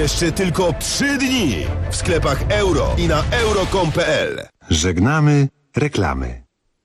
Jeszcze tylko 3 dni w sklepach Euro i na euro.com.pl. Żegnamy reklamy.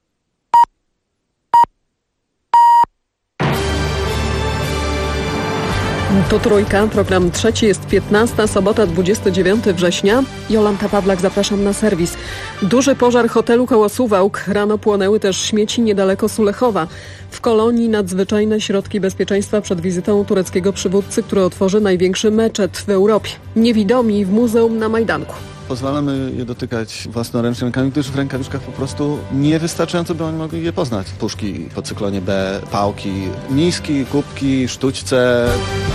To Trójka, program trzeci, jest 15, sobota 29 września. Jolanta Pawlak, zapraszam na serwis. Duży pożar hotelu koło Suwałk. Rano płonęły też śmieci niedaleko Sulechowa. W Kolonii nadzwyczajne środki bezpieczeństwa przed wizytą tureckiego przywódcy, który otworzy największy meczet w Europie. Niewidomi w muzeum na Majdanku. Pozwalamy je dotykać własnoręcznie rękami, gdyż w rękawiczkach po prostu niewystarczająco by oni mogli je poznać. Puszki po cyklonie B, pałki, miski, kubki, sztućce.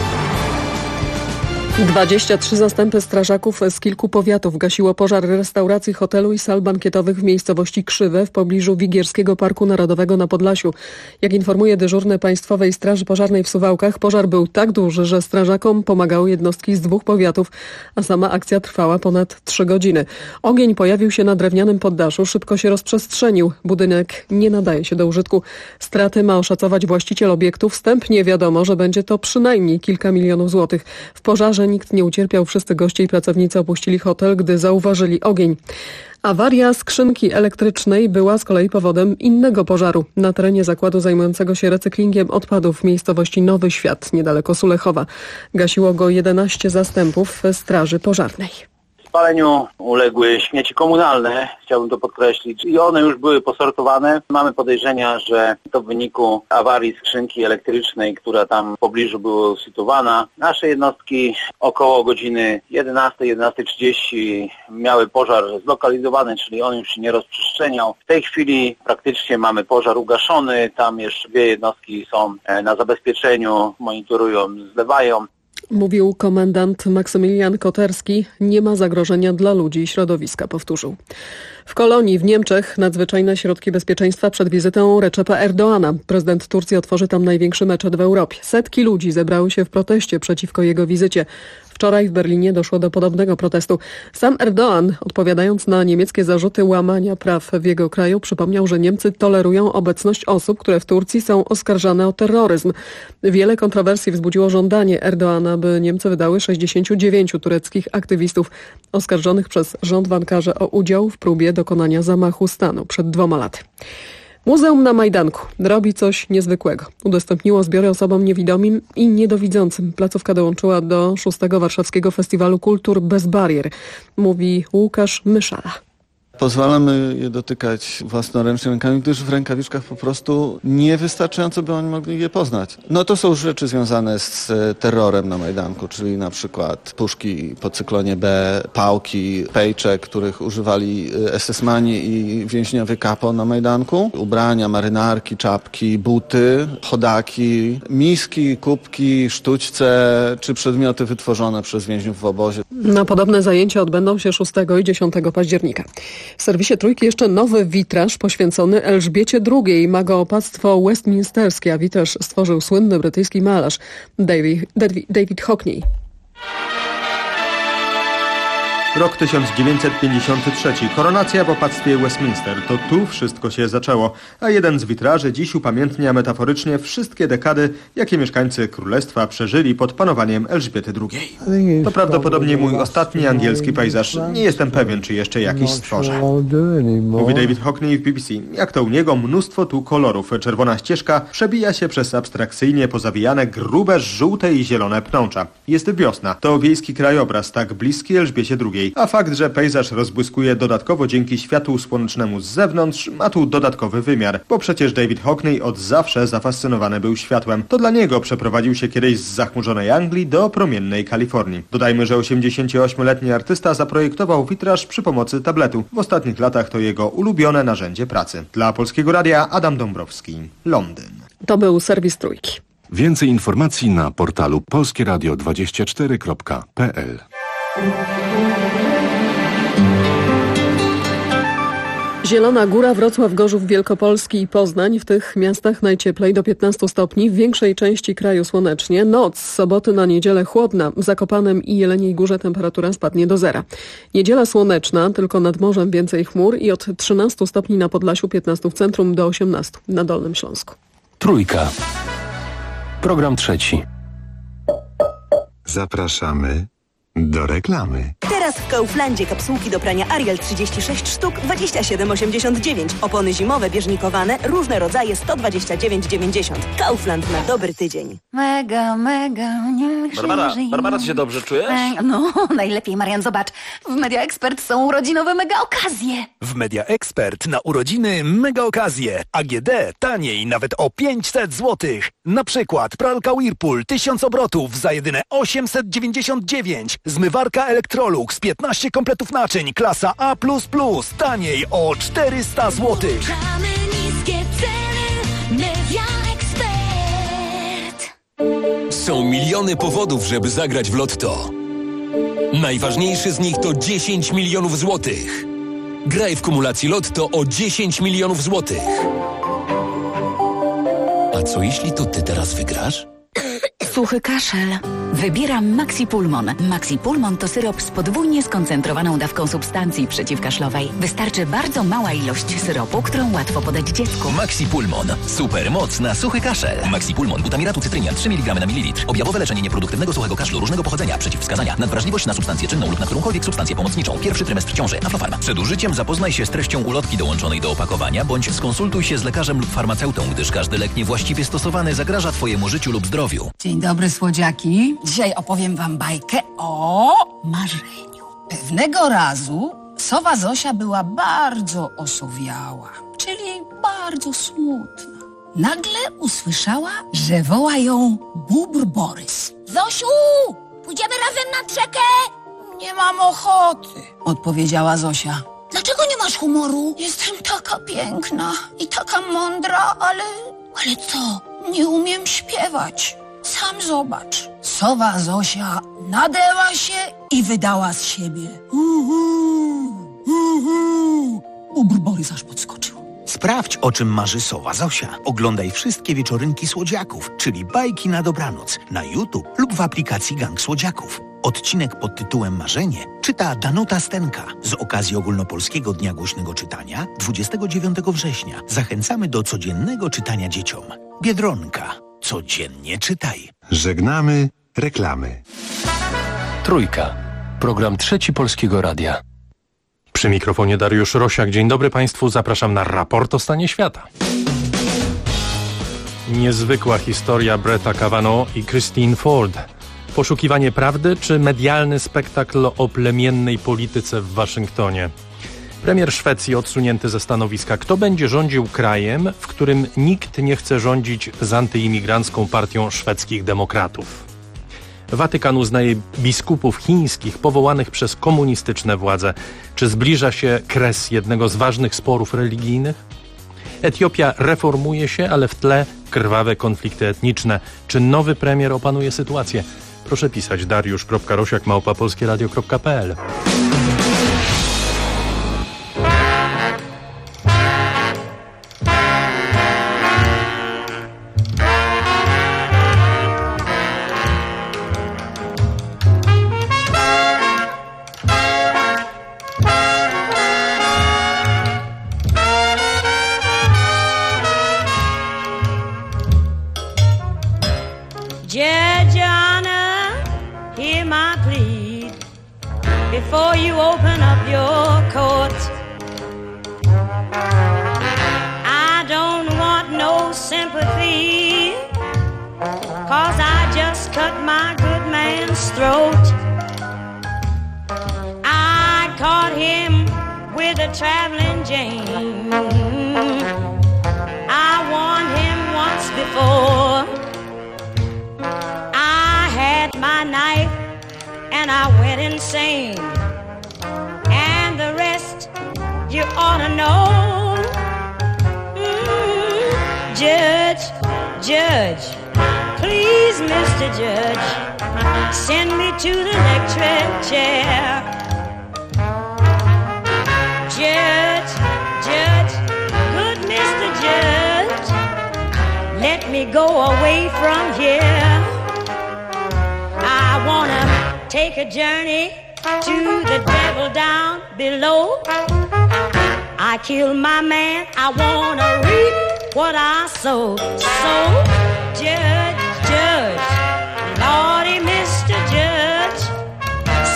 23 zastępy strażaków z kilku powiatów gasiło pożar restauracji, hotelu i sal bankietowych w miejscowości Krzywe w pobliżu Wigierskiego Parku Narodowego na Podlasiu. Jak informuje dyżurny Państwowej Straży Pożarnej w Suwałkach, pożar był tak duży, że strażakom pomagały jednostki z 2 powiatów, a sama akcja trwała ponad 3 godziny. Ogień pojawił się na drewnianym poddaszu, szybko się rozprzestrzenił. Budynek nie nadaje się do użytku. Straty ma oszacować właściciel obiektu. Wstępnie wiadomo, że będzie to przynajmniej kilka milionów złotych. W pożarze nikt nie ucierpiał, wszyscy goście i pracownicy opuścili hotel, gdy zauważyli ogień. Awaria skrzynki elektrycznej była z kolei powodem innego pożaru na terenie zakładu zajmującego się recyklingiem odpadów w miejscowości Nowy Świat, niedaleko Sulechowa. Gasiło go 11 zastępów Straży Pożarnej. Spaleniu uległy śmieci komunalne, chciałbym to podkreślić, i one już były posortowane. Mamy podejrzenia, że to w wyniku awarii skrzynki elektrycznej, która tam w pobliżu była usytuowana. Nasze jednostki około godziny 11:30 miały pożar zlokalizowany, czyli on już się nie rozprzestrzeniał. W tej chwili praktycznie mamy pożar ugaszony, tam jeszcze 2 jednostki są na zabezpieczeniu, monitorują, zlewają. Mówił komendant Maksymilian Koterski. Nie ma zagrożenia dla ludzi i środowiska, powtórzył. W Kolonii w Niemczech nadzwyczajne środki bezpieczeństwa przed wizytą Recepa Erdoğana. Prezydent Turcji otworzy tam największy meczet w Europie. Setki ludzi zebrały się w proteście przeciwko jego wizycie. Wczoraj w Berlinie doszło do podobnego protestu. Sam Erdoğan, odpowiadając na niemieckie zarzuty łamania praw w jego kraju, przypomniał, że Niemcy tolerują obecność osób, które w Turcji są oskarżane o terroryzm. Wiele kontrowersji wzbudziło żądanie Erdoğana, by Niemcy wydały 69 tureckich aktywistów oskarżonych przez rząd w Ankarze o udział w próbie dokonania zamachu stanu przed 2 laty. Muzeum na Majdanku robi coś niezwykłego. Udostępniło zbiory osobom niewidomym i niedowidzącym. Placówka dołączyła do 6. Warszawskiego Festiwalu Kultur Bez Barier, mówi Łukasz Myszala. Pozwalamy je dotykać własnoręcznie rękami, gdyż w rękawiczkach po prostu niewystarczająco by oni mogli je poznać. No to są rzeczy związane z terrorem na Majdanku, czyli na przykład puszki po cyklonie B, pałki, pejczek, których używali SS-mani i więźniowie kapo na Majdanku, ubrania, marynarki, czapki, buty, chodaki, miski, kubki, sztućce czy przedmioty wytworzone przez więźniów w obozie. No, podobne zajęcia odbędą się 6 i 10 października. W serwisie Trójki jeszcze nowy witraż poświęcony Elżbiecie II. Ma go opactwo westminsterskie, a witraż stworzył słynny brytyjski malarz David Hockney. Rok 1953. Koronacja w opactwie Westminster. To tu wszystko się zaczęło. A jeden z witraży dziś upamiętnia metaforycznie wszystkie dekady, jakie mieszkańcy królestwa przeżyli pod panowaniem Elżbiety II. To prawdopodobnie mój ostatni angielski pejzaż. Nie jestem pewien, czy jeszcze jakiś stworzę. Mówi David Hockney w BBC. Jak to u niego mnóstwo tu kolorów. Czerwona ścieżka przebija się przez abstrakcyjnie pozawijane grube, żółte i zielone pnącza. Jest wiosna. To wiejski krajobraz, tak bliski Elżbiecie II. A fakt, że pejzaż rozbłyskuje dodatkowo dzięki światłu słonecznemu z zewnątrz, ma tu dodatkowy wymiar, bo przecież David Hockney od zawsze zafascynowany był światłem. To dla niego przeprowadził się kiedyś z zachmurzonej Anglii do promiennej Kalifornii. Dodajmy, że 88-letni artysta zaprojektował witraż przy pomocy tabletu. W ostatnich latach to jego ulubione narzędzie pracy. Dla Polskiego Radia Adam Dąbrowski, Londyn. To był serwis Trójki. Więcej informacji na portalu polskieradio24.pl. Zielona Góra, Wrocław, Gorzów Wielkopolski i Poznań. W tych miastach najcieplej do 15 stopni, w większej części kraju słonecznie. Noc z soboty na niedzielę chłodna. W Zakopanem i Jeleniej Górze temperatura spadnie do 0. Niedziela słoneczna, tylko nad morzem więcej chmur i od 13 stopni na Podlasiu, 15 w centrum do 18 na Dolnym Śląsku. Trójka. Program trzeci. Zapraszamy Do reklamy. Teraz w Kauflandzie kapsułki do prania Ariel 36 sztuk 27,89. Opony zimowe bieżnikowane, różne rodzaje 129,90. Kaufland na dobry tydzień. Mega, niech Barbara, ty się dobrze czujesz? No, najlepiej, Marian, zobacz. W Media Expert są urodzinowe mega okazje. W Media Expert na urodziny mega okazje. AGD taniej nawet o 500 zł. Na przykład pralka Whirlpool 1000 obrotów za jedyne 899. Zmywarka Electrolux 15 kompletów naczyń klasa A++, taniej o 400 zł. Niskie ceny, Media Expert. Są miliony powodów, żeby zagrać w Lotto. Najważniejszy z nich to 10 milionów złotych. Graj w kumulacji Lotto o 10 milionów złotych. A co jeśli to ty teraz wygrasz? Suchy kaszel. Wybieram Maxi Pulmon. Maxi Pulmon to syrop z podwójnie skoncentrowaną dawką substancji przeciwkaszlowej. Wystarczy bardzo mała ilość syropu, którą łatwo podać dziecku. Maxi Pulmon. Super moc na suchy kaszel. Maxi Pulmon. Butamiratu cytrynian 3 mg na mililitr. Objawowe leczenie nieproduktywnego suchego kaszlu różnego pochodzenia. Przeciwwskazania. Nadwrażliwość na substancję czynną lub na którąkolwiek substancję pomocniczą. Pierwszy trymestr ciąży. Aflofarm. Przed użyciem zapoznaj się z treścią ulotki dołączonej do opakowania, bądź skonsultuj się z lekarzem lub farmaceutą, gdyż każdy lek niewłaściwie stosowany zagraża twojemu życiu lub zdrowiu. Dzień dobry, słodziaki. Dzisiaj opowiem wam bajkę o marzeniu. Pewnego razu sowa Zosia była bardzo osowiała, czyli bardzo smutna. Nagle usłyszała, że woła ją bóbr Borys. Zosiu, pójdziemy razem nad rzekę? Nie mam ochoty, odpowiedziała Zosia. Dlaczego nie masz humoru? Jestem taka piękna i taka mądra, ale co? Nie umiem śpiewać. Sam zobacz. Sowa Zosia nadęła się i wydała z siebie. Bóbr Borys aż podskoczył. Sprawdź, o czym marzy sowa Zosia. Oglądaj wszystkie wieczorynki słodziaków, czyli bajki na dobranoc, na YouTube lub w aplikacji Gang Słodziaków. Odcinek pod tytułem Marzenie czyta Danuta Stenka. Z okazji Ogólnopolskiego Dnia Głośnego Czytania 29 września zachęcamy do codziennego czytania dzieciom. Biedronka. Codziennie czytaj. Żegnamy reklamy. Trójka. Program Trzeci Polskiego Radia. Przy mikrofonie Dariusz Rosiak. Dzień dobry Państwu. Zapraszam na raport o stanie świata. Niezwykła historia Bretta Kavanaugh i Christine Ford. Poszukiwanie prawdy czy medialny spektakl o plemiennej polityce w Waszyngtonie? Premier Szwecji odsunięty ze stanowiska. Kto będzie rządził krajem, w którym nikt nie chce rządzić z antyimigrancką partią szwedzkich demokratów? Watykan uznaje biskupów chińskich powołanych przez komunistyczne władze. Czy zbliża się kres jednego z ważnych sporów religijnych? Etiopia reformuje się, ale w tle krwawe konflikty etniczne. Czy nowy premier opanuje sytuację? Proszę pisać dariusz.rosiak@polskieradio.pl. Before you open up your court, I don't want no sympathy, 'cause I just cut my good man's throat. I caught him with a traveling Jane. I warned him once before. I had my knife and I went insane, and the rest you ought to know. Judge, please, Mr. Judge, send me to the electric chair. Judge, good Mr. Judge, let me go away from here. I wanna take a journey to the devil down below. I killed my man, I wanna reap what I sow. So, Judge, Lordy, Mr. Judge,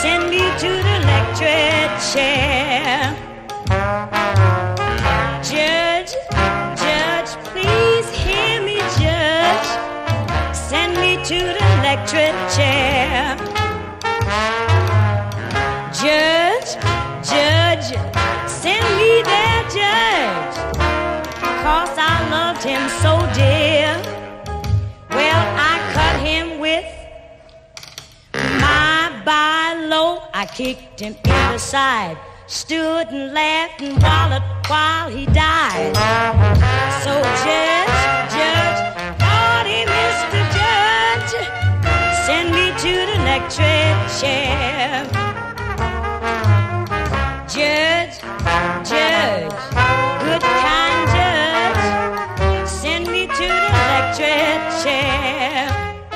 him so dear. Well, I cut him with my by-low. I kicked him in the side, stood and laughed and wallowed while he died. So Judge, naughty Mr. Judge, send me to the electric chair. Judge, good kind judge, send me to the electric chair.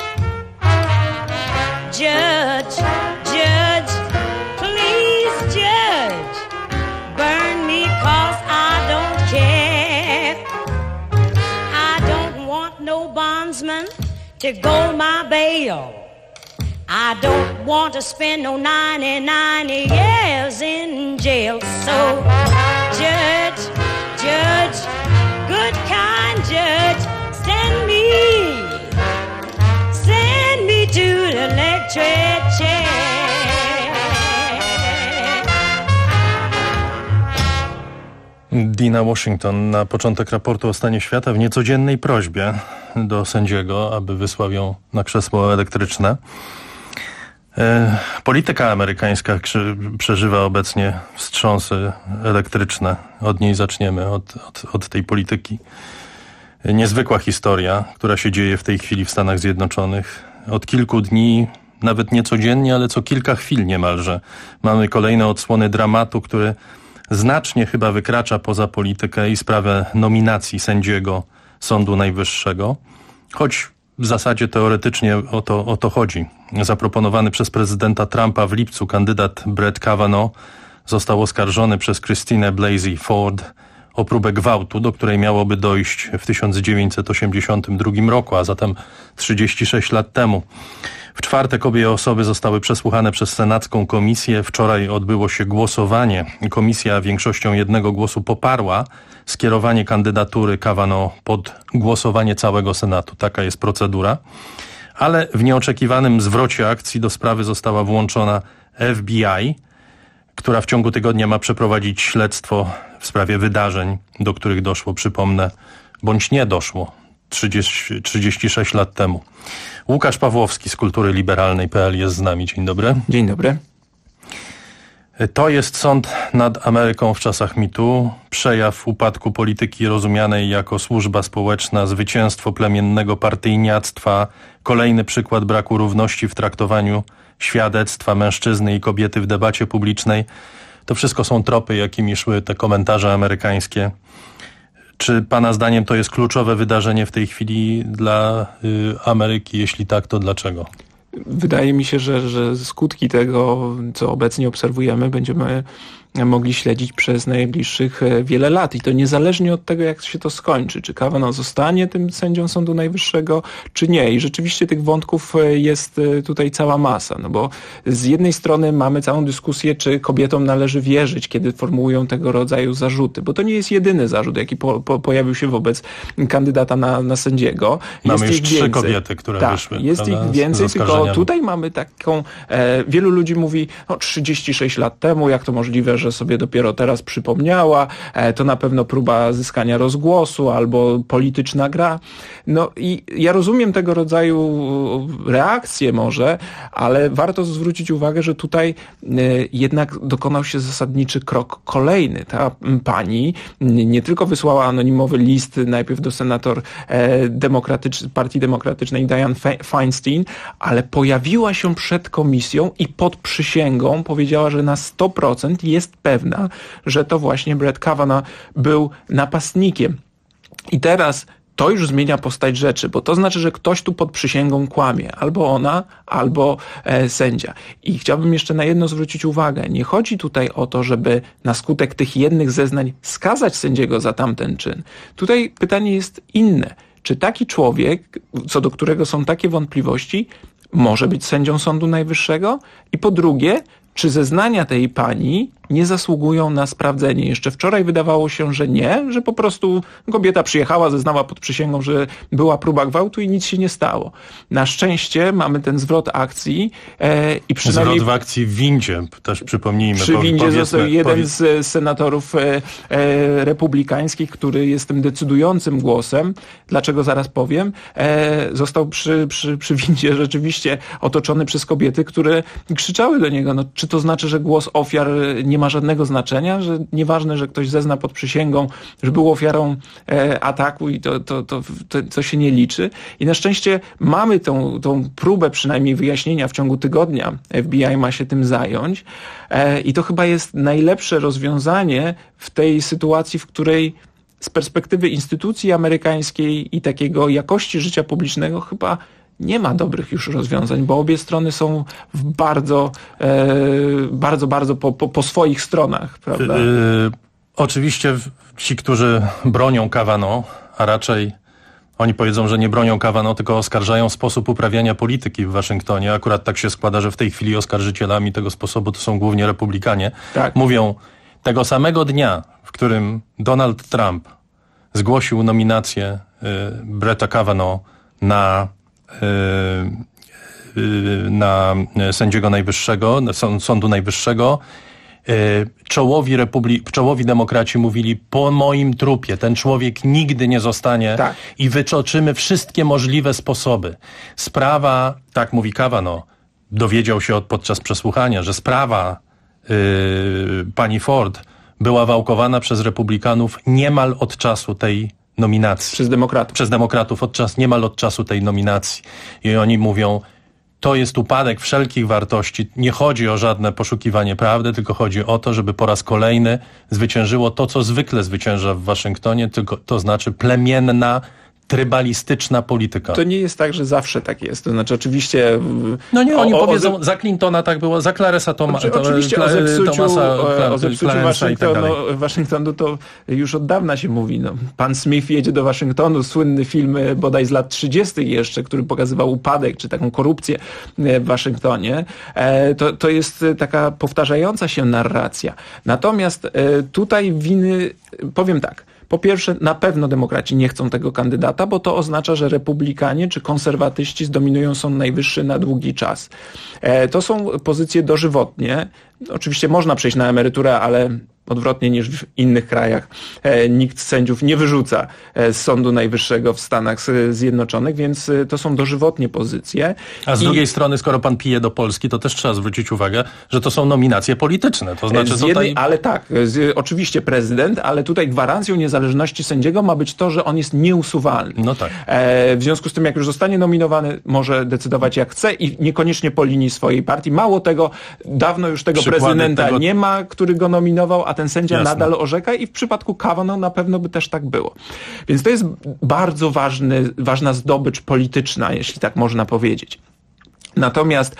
Judge, please judge, burn me 'cause I don't care. I don't want no bondsman to go my bail. I don't want to spend no 99 years in jail. So, Judge, good kind judge, send me to the electric chair. Dina Washington na początek raportu o stanie świata w niecodziennej prośbie do sędziego, aby wysłał ją na krzesło elektryczne. Polityka amerykańska przeżywa obecnie wstrząsy elektryczne. Od niej zaczniemy, od tej polityki. Niezwykła historia, która się dzieje w tej chwili w Stanach Zjednoczonych. Od kilku dni, nawet nie codziennie, ale co kilka chwil niemalże, mamy kolejne odsłony dramatu, który znacznie chyba wykracza poza politykę i sprawę nominacji sędziego Sądu Najwyższego. Choć w zasadzie teoretycznie o to chodzi. Zaproponowany przez prezydenta Trumpa w lipcu kandydat Brett Kavanaugh został oskarżony przez Christine Blasey Ford o próbę gwałtu, do której miałoby dojść w 1982 roku, a zatem 36 lat temu. W czwartek obie osoby zostały przesłuchane przez senacką komisję. Wczoraj odbyło się głosowanie. Komisja większością jednego głosu poparła skierowanie kandydatury Kavanaugh pod głosowanie całego Senatu. Taka jest procedura. Ale w nieoczekiwanym zwrocie akcji do sprawy została włączona FBI, która w ciągu tygodnia ma przeprowadzić śledztwo w sprawie wydarzeń, do których doszło, przypomnę, bądź nie doszło 36 lat temu. Łukasz Pawłowski z Kultury Liberalnej.pl jest z nami. Dzień dobry. Dzień dobry. To jest sąd nad Ameryką w czasach mitu, przejaw upadku polityki rozumianej jako służba społeczna, zwycięstwo plemiennego partyjniactwa, kolejny przykład braku równości w traktowaniu świadectwa mężczyzny i kobiety w debacie publicznej. To wszystko są tropy, jakimi szły te komentarze amerykańskie. Czy pana zdaniem to jest kluczowe wydarzenie w tej chwili dla Ameryki? Jeśli tak, to dlaczego? Wydaje mi się, że skutki tego, co obecnie obserwujemy, będziemy mogli śledzić przez najbliższych wiele lat. I to niezależnie od tego, jak się to skończy. Czy Kavanaugh zostanie tym sędzią Sądu Najwyższego, czy nie. I rzeczywiście tych wątków jest tutaj cała masa. No bo z jednej strony mamy całą dyskusję, czy kobietom należy wierzyć, kiedy formułują tego rodzaju zarzuty. Bo to nie jest jedyny zarzut, jaki pojawił się wobec kandydata na sędziego. Mamy już 3 kobiety, które wyszły. Jest ich więcej, tylko tutaj mamy taką... wielu ludzi mówi, 36 lat temu, jak to możliwe, że sobie dopiero teraz przypomniała, to na pewno próba zyskania rozgłosu albo polityczna gra. No i ja rozumiem tego rodzaju reakcje może, ale warto zwrócić uwagę, że tutaj jednak dokonał się zasadniczy krok kolejny. Ta pani nie tylko wysłała anonimowy list najpierw do senator Partii Demokratycznej Dianne Feinstein, ale pojawiła się przed komisją i pod przysięgą powiedziała, że na 100% jest pewna, że to właśnie Brett Kavanaugh był napastnikiem. I teraz to już zmienia postać rzeczy, bo to znaczy, że ktoś tu pod przysięgą kłamie. Albo ona, albo sędzia. I chciałbym jeszcze na jedno zwrócić uwagę. Nie chodzi tutaj o to, żeby na skutek tych jednych zeznań skazać sędziego za tamten czyn. Tutaj pytanie jest inne. Czy taki człowiek, co do którego są takie wątpliwości, może być sędzią Sądu Najwyższego? I po drugie, czy zeznania tej pani nie zasługują na sprawdzenie. Jeszcze wczoraj wydawało się, że nie, że po prostu kobieta przyjechała, zeznała pod przysięgą, że była próba gwałtu i nic się nie stało. Na szczęście mamy ten zwrot akcji i przynajmniej... Zwrot w akcji w windzie, też przypomnijmy. Przy windzie został jeden z senatorów republikańskich, który jest tym decydującym głosem. Dlaczego zaraz powiem. Został przy windzie rzeczywiście otoczony przez kobiety, które krzyczały do niego. No, czy to znaczy, że głos ofiar nie ma żadnego znaczenia, że nieważne, że ktoś zezna pod przysięgą, że był ofiarą ataku i to się nie liczy. I na szczęście mamy tą próbę przynajmniej wyjaśnienia w ciągu tygodnia. FBI ma się tym zająć i to chyba jest najlepsze rozwiązanie w tej sytuacji, w której z perspektywy instytucji amerykańskiej i takiego jakości życia publicznego chyba nie ma dobrych już rozwiązań, bo obie strony są w bardzo po swoich stronach, prawda? Oczywiście ci, którzy bronią Kavanaugh, a raczej oni powiedzą, że nie bronią Kavanaugh, tylko oskarżają sposób uprawiania polityki w Waszyngtonie. Akurat tak się składa, że w tej chwili oskarżycielami tego sposobu to są głównie republikanie. Tak. Mówią, tego samego dnia, w którym Donald Trump zgłosił nominację Bretta Kavanaugh na sędziego najwyższego, Sądu Najwyższego, czołowi demokraci mówili, po moim trupie ten człowiek nigdy nie zostanie i wyczoczymy wszystkie możliwe sposoby. Sprawa, tak mówi Kavanaugh, dowiedział się podczas przesłuchania, że sprawa pani Ford była wałkowana przez republikanów niemal od czasu tej nominacji. Przez demokratów niemal od czasu tej nominacji. I oni mówią, to jest upadek wszelkich wartości. Nie chodzi o żadne poszukiwanie prawdy, tylko chodzi o to, żeby po raz kolejny zwyciężyło to, co zwykle zwycięża w Waszyngtonie, to znaczy plemienna, trybalistyczna polityka. To nie jest tak, że zawsze tak jest. To znaczy oczywiście... No nie, oni powiedzą, za Clintona tak było, za Claresa oczywiście o zepsuciu Waszyngtonu to już od dawna się mówi. No, pan Smith jedzie do Waszyngtonu, słynny film bodaj z lat 30. jeszcze, który pokazywał upadek, czy taką korupcję w Waszyngtonie. To jest taka powtarzająca się narracja. Natomiast tutaj winy, powiem tak, po pierwsze, na pewno demokraci nie chcą tego kandydata, bo to oznacza, że republikanie czy konserwatyści zdominują Sąd Najwyższy na długi czas. To są pozycje dożywotnie. Oczywiście można przejść na emeryturę, ale odwrotnie niż w innych krajach nikt sędziów nie wyrzuca z Sądu Najwyższego w Stanach Zjednoczonych, więc to są dożywotnie pozycje. A z drugiej strony, skoro pan pije do Polski, to też trzeba zwrócić uwagę, że to są nominacje polityczne. To znaczy ale tak, oczywiście prezydent, ale tutaj gwarancją niezależności sędziego ma być to, że on jest nieusuwalny. No tak. W związku z tym, jak już zostanie nominowany, może decydować jak chce i niekoniecznie po linii swojej partii. Mało tego, dawno już tego prezydenta nie ma, który go nominował, a ten sędzia nadal orzeka i w przypadku Kavanaugh na pewno by też tak było. Więc to jest bardzo ważna zdobycz polityczna, jeśli tak można powiedzieć. Natomiast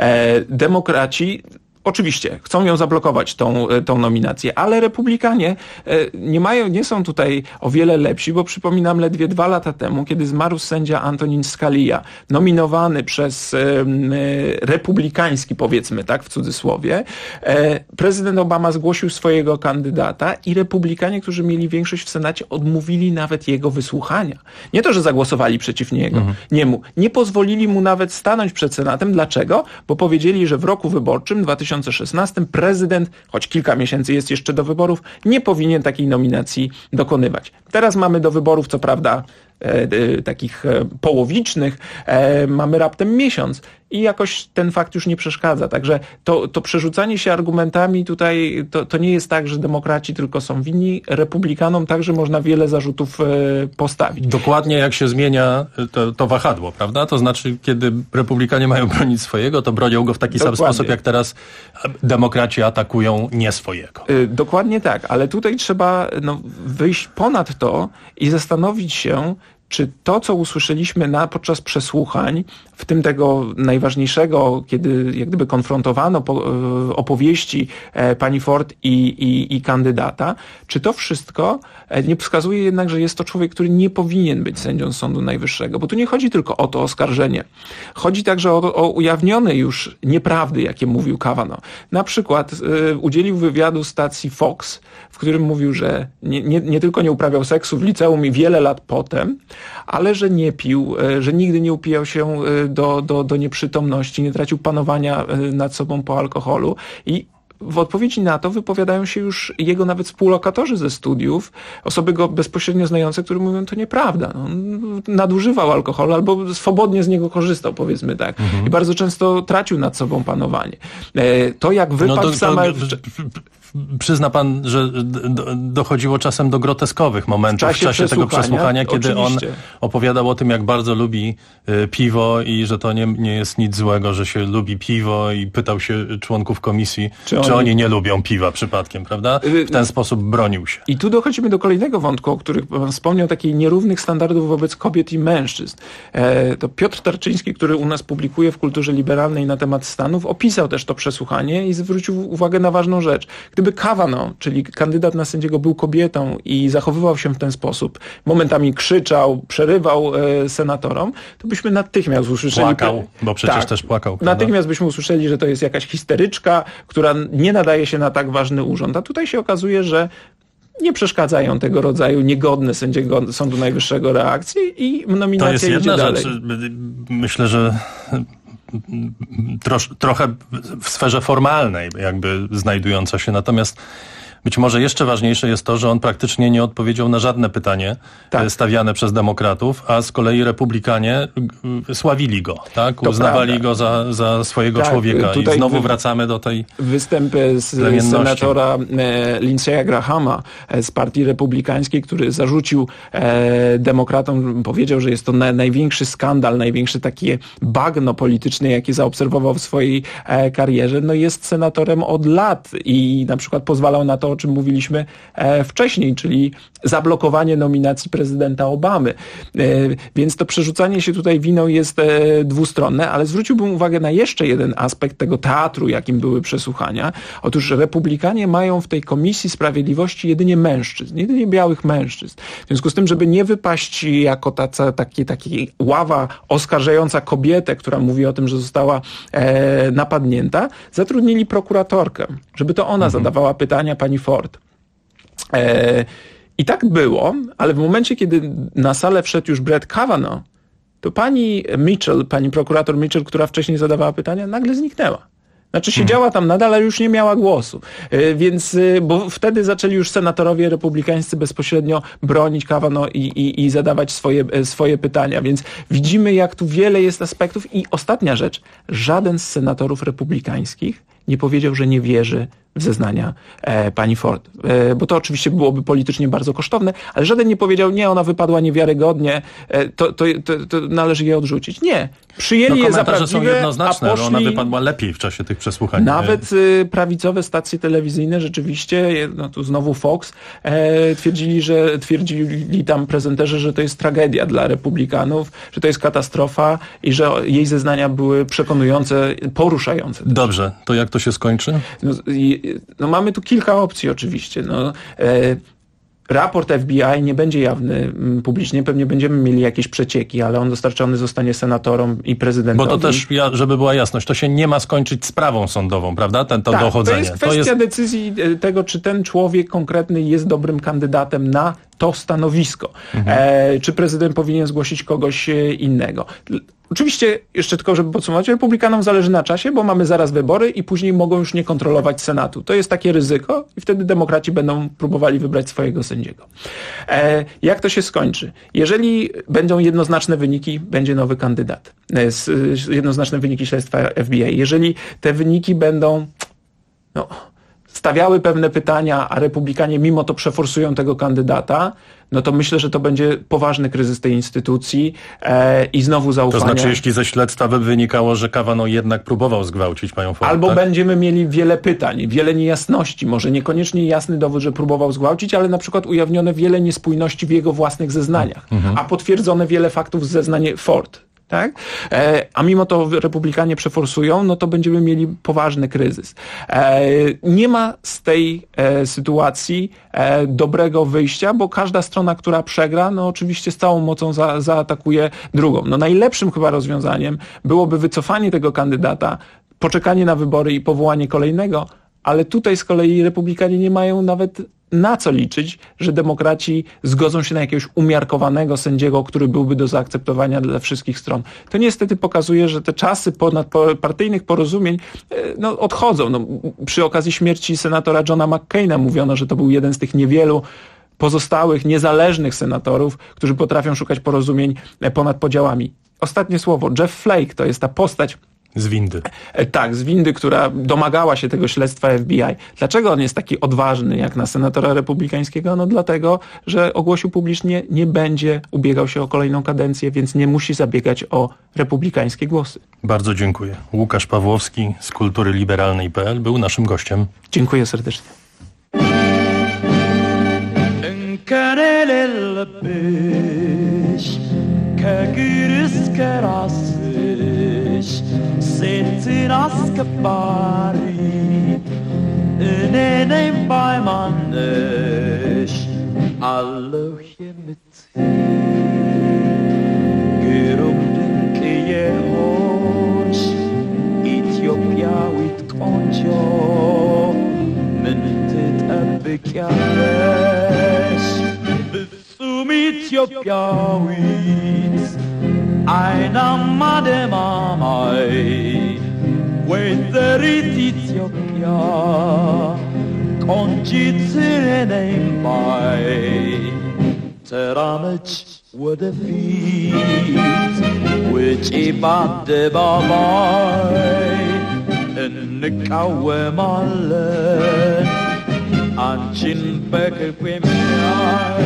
demokraci oczywiście chcą ją zablokować, tą nominację, ale republikanie nie są tutaj o wiele lepsi, bo przypominam, ledwie 2 lata temu, kiedy zmarł sędzia Antonin Scalia, nominowany przez republikański, powiedzmy tak, w cudzysłowie, prezydent Obama zgłosił swojego kandydata i republikanie, którzy mieli większość w Senacie, odmówili nawet jego wysłuchania. Nie to, że zagłosowali przeciw niemu. Nie pozwolili mu nawet stanąć przed Senatem. Dlaczego? Bo powiedzieli, że w roku wyborczym 2016 prezydent, choć kilka miesięcy jest jeszcze do wyborów, nie powinien takiej nominacji dokonywać. Teraz mamy do wyborów, co prawda, takich połowicznych, mamy raptem miesiąc i jakoś ten fakt już nie przeszkadza. Także to przerzucanie się argumentami tutaj, to nie jest tak, że demokraci tylko są winni, republikanom także można wiele zarzutów postawić. Dokładnie jak się zmienia to wahadło, prawda? To znaczy, kiedy republikanie mają bronić swojego, to bronią go w taki sam sposób, jak teraz demokraci atakują nie swojego. Dokładnie tak, ale tutaj trzeba wyjść ponad to i zastanowić się, czy to, co usłyszeliśmy podczas przesłuchań, w tym tego najważniejszego, kiedy jak gdyby konfrontowano opowieści pani Ford i kandydata, czy to wszystko nie wskazuje jednak, że jest to człowiek, który nie powinien być sędzią Sądu Najwyższego? Bo tu nie chodzi tylko o to oskarżenie. Chodzi także o ujawnione już nieprawdy, jakie mówił Kavanaugh. Na przykład udzielił wywiadu stacji Fox, w którym mówił, że nie tylko nie uprawiał seksu w liceum i wiele lat potem, ale że nie pił, że nigdy nie upijał się do nieprzytomności, nie tracił panowania nad sobą po alkoholu i w odpowiedzi na to wypowiadają się już jego nawet współlokatorzy ze studiów, osoby go bezpośrednio znające, które mówią, to nieprawda. On nadużywał alkoholu albo swobodnie z niego korzystał, powiedzmy tak. I bardzo często tracił nad sobą panowanie. To jak wypadł Przyzna pan, że dochodziło czasem do groteskowych momentów w czasie tego przesłuchania, kiedy on opowiadał o tym, jak bardzo lubi piwo i że to nie jest nic złego, że się lubi piwo i pytał się członków komisji, czy oni nie lubią piwa przypadkiem, prawda? W ten sposób bronił się. I tu dochodzimy do kolejnego wątku, o którym pan wspomniał, takich nierównych standardów wobec kobiet i mężczyzn. To Piotr Tarczyński, który u nas publikuje w Kulturze Liberalnej na temat Stanów, opisał też to przesłuchanie i zwrócił uwagę na ważną rzecz. Gdyby Kavanaugh, czyli kandydat na sędziego, był kobietą i zachowywał się w ten sposób, momentami krzyczał, przerywał senatorom, to byśmy natychmiast usłyszeli... Płakał, bo przecież też płakał. Prawda? Natychmiast byśmy usłyszeli, że to jest jakaś histeryczka, która nie nadaje się na tak ważny urząd. A tutaj się okazuje, że nie przeszkadzają tego rodzaju niegodne sędziego Sądu Najwyższego reakcje i nominacja idzie dalej. To jest jedna rzecz. Myślę, że trochę w sferze formalnej jakby znajdująca się, natomiast być może jeszcze ważniejsze jest to, że on praktycznie nie odpowiedział na żadne pytanie stawiane przez demokratów, a z kolei republikanie sławili go, tak? Uznawali go za swojego człowieka. I znowu wracamy do tej występy z senatora Lindsey'a Grahama z partii republikańskiej, który zarzucił demokratom, powiedział, że jest to największy skandal, największy takie bagno polityczne, jakie zaobserwował w swojej karierze. No jest senatorem od lat i na przykład pozwalał na to, o czym mówiliśmy wcześniej, czyli zablokowanie nominacji prezydenta Obamy. Więc to przerzucanie się tutaj winą jest dwustronne, ale zwróciłbym uwagę na jeszcze jeden aspekt tego teatru, jakim były przesłuchania. Otóż republikanie mają w tej Komisji Sprawiedliwości jedynie mężczyzn, jedynie białych mężczyzn. W związku z tym, żeby nie wypaść jako taki ława oskarżająca kobietę, która mówi o tym, że została napadnięta, zatrudnili prokuratorkę, żeby to ona zadawała pytania pani Ford. I tak było, ale w momencie, kiedy na salę wszedł już Brett Kavanaugh, to pani prokurator Mitchell, która wcześniej zadawała pytania, nagle zniknęła. Znaczy siedziała tam nadal, ale już nie miała głosu. Więc, bo wtedy zaczęli już senatorowie republikańscy bezpośrednio bronić Kavanaugh i zadawać swoje pytania. Więc widzimy, jak tu wiele jest aspektów. I ostatnia rzecz. Żaden z senatorów republikańskich nie powiedział, że nie wierzy w zeznania pani Ford. Bo to oczywiście byłoby politycznie bardzo kosztowne, ale żaden nie powiedział, nie, ona wypadła niewiarygodnie, to należy je odrzucić. Nie. Przyjęli je za prawdziwe, są jednoznaczne, ale ona wypadła lepiej w czasie tych przesłuchań. Nawet prawicowe stacje telewizyjne rzeczywiście, no tu znowu Fox, twierdzili tam prezenterzy, że to jest tragedia dla republikanów, że to jest katastrofa i że jej zeznania były przekonujące, poruszające. Dobrze, to jak to się skończy? No mamy tu kilka opcji oczywiście. Raport FBI nie będzie jawny publicznie, pewnie będziemy mieli jakieś przecieki, ale on dostarczony zostanie senatorom i prezydentowi. Bo to też, żeby była jasność, to się nie ma skończyć sprawą sądową, prawda? To dochodzenie. To jest kwestia decyzji tego, czy ten człowiek konkretny jest dobrym kandydatem na to stanowisko. Czy prezydent powinien zgłosić kogoś innego. Oczywiście, jeszcze tylko, żeby podsumować, republikanom zależy na czasie, bo mamy zaraz wybory i później mogą już nie kontrolować Senatu. To jest takie ryzyko i wtedy demokraci będą próbowali wybrać swojego sędziego. Jak to się skończy? Jeżeli będą jednoznaczne wyniki, będzie nowy kandydat. Jednoznaczne wyniki śledztwa FBI. Jeżeli te wyniki będą stawiały pewne pytania, a republikanie mimo to przeforsują tego kandydata, no to myślę, że to będzie poważny kryzys tej instytucji i znowu zaufanie. To znaczy, jeśli ze śledztwa by wynikało, że Kavanaugh jednak próbował zgwałcić panią Ford, albo tak? będziemy mieli wiele pytań, wiele niejasności, może niekoniecznie jasny dowód, że próbował zgwałcić, ale na przykład ujawnione wiele niespójności w jego własnych zeznaniach, a potwierdzone wiele faktów z zeznań Ford. Tak? A mimo to republikanie przeforsują, no to będziemy mieli poważny kryzys. Nie ma z tej sytuacji dobrego wyjścia, bo każda strona, która przegra, no oczywiście z całą mocą zaatakuje drugą. No najlepszym chyba rozwiązaniem byłoby wycofanie tego kandydata, poczekanie na wybory i powołanie kolejnego, ale tutaj z kolei republikanie nie mają nawet na co liczyć, że demokraci zgodzą się na jakiegoś umiarkowanego sędziego, który byłby do zaakceptowania dla wszystkich stron. To niestety pokazuje, że te czasy ponadpartyjnych porozumień odchodzą. No, przy okazji śmierci senatora Johna McCaina mówiono, że to był jeden z tych niewielu pozostałych, niezależnych senatorów, którzy potrafią szukać porozumień ponad podziałami. Ostatnie słowo. Jeff Flake to jest ta postać z windy. Tak, z windy, która domagała się tego śledztwa FBI. Dlaczego on jest taki odważny jak na senatora republikańskiego? No dlatego, że ogłosił publicznie, nie będzie ubiegał się o kolejną kadencję, więc nie musi zabiegać o republikańskie głosy. Bardzo dziękuję. Łukasz Pawłowski z kulturyliberalnej.pl był naszym gościem. Dziękuję serdecznie. Setin askapari Önenem baymanış Allah'yemit Görümdün kiye hoş İtiyopyawit konco Mintit abikyareş Büsum İtiyopyawit Aynamade mamay Wetherit Ethiopia Konjitsenem bay Teramich ወደፊት ውጪ በአደባባይ እንቃወማለን አንቺን በክፉ የሚያይ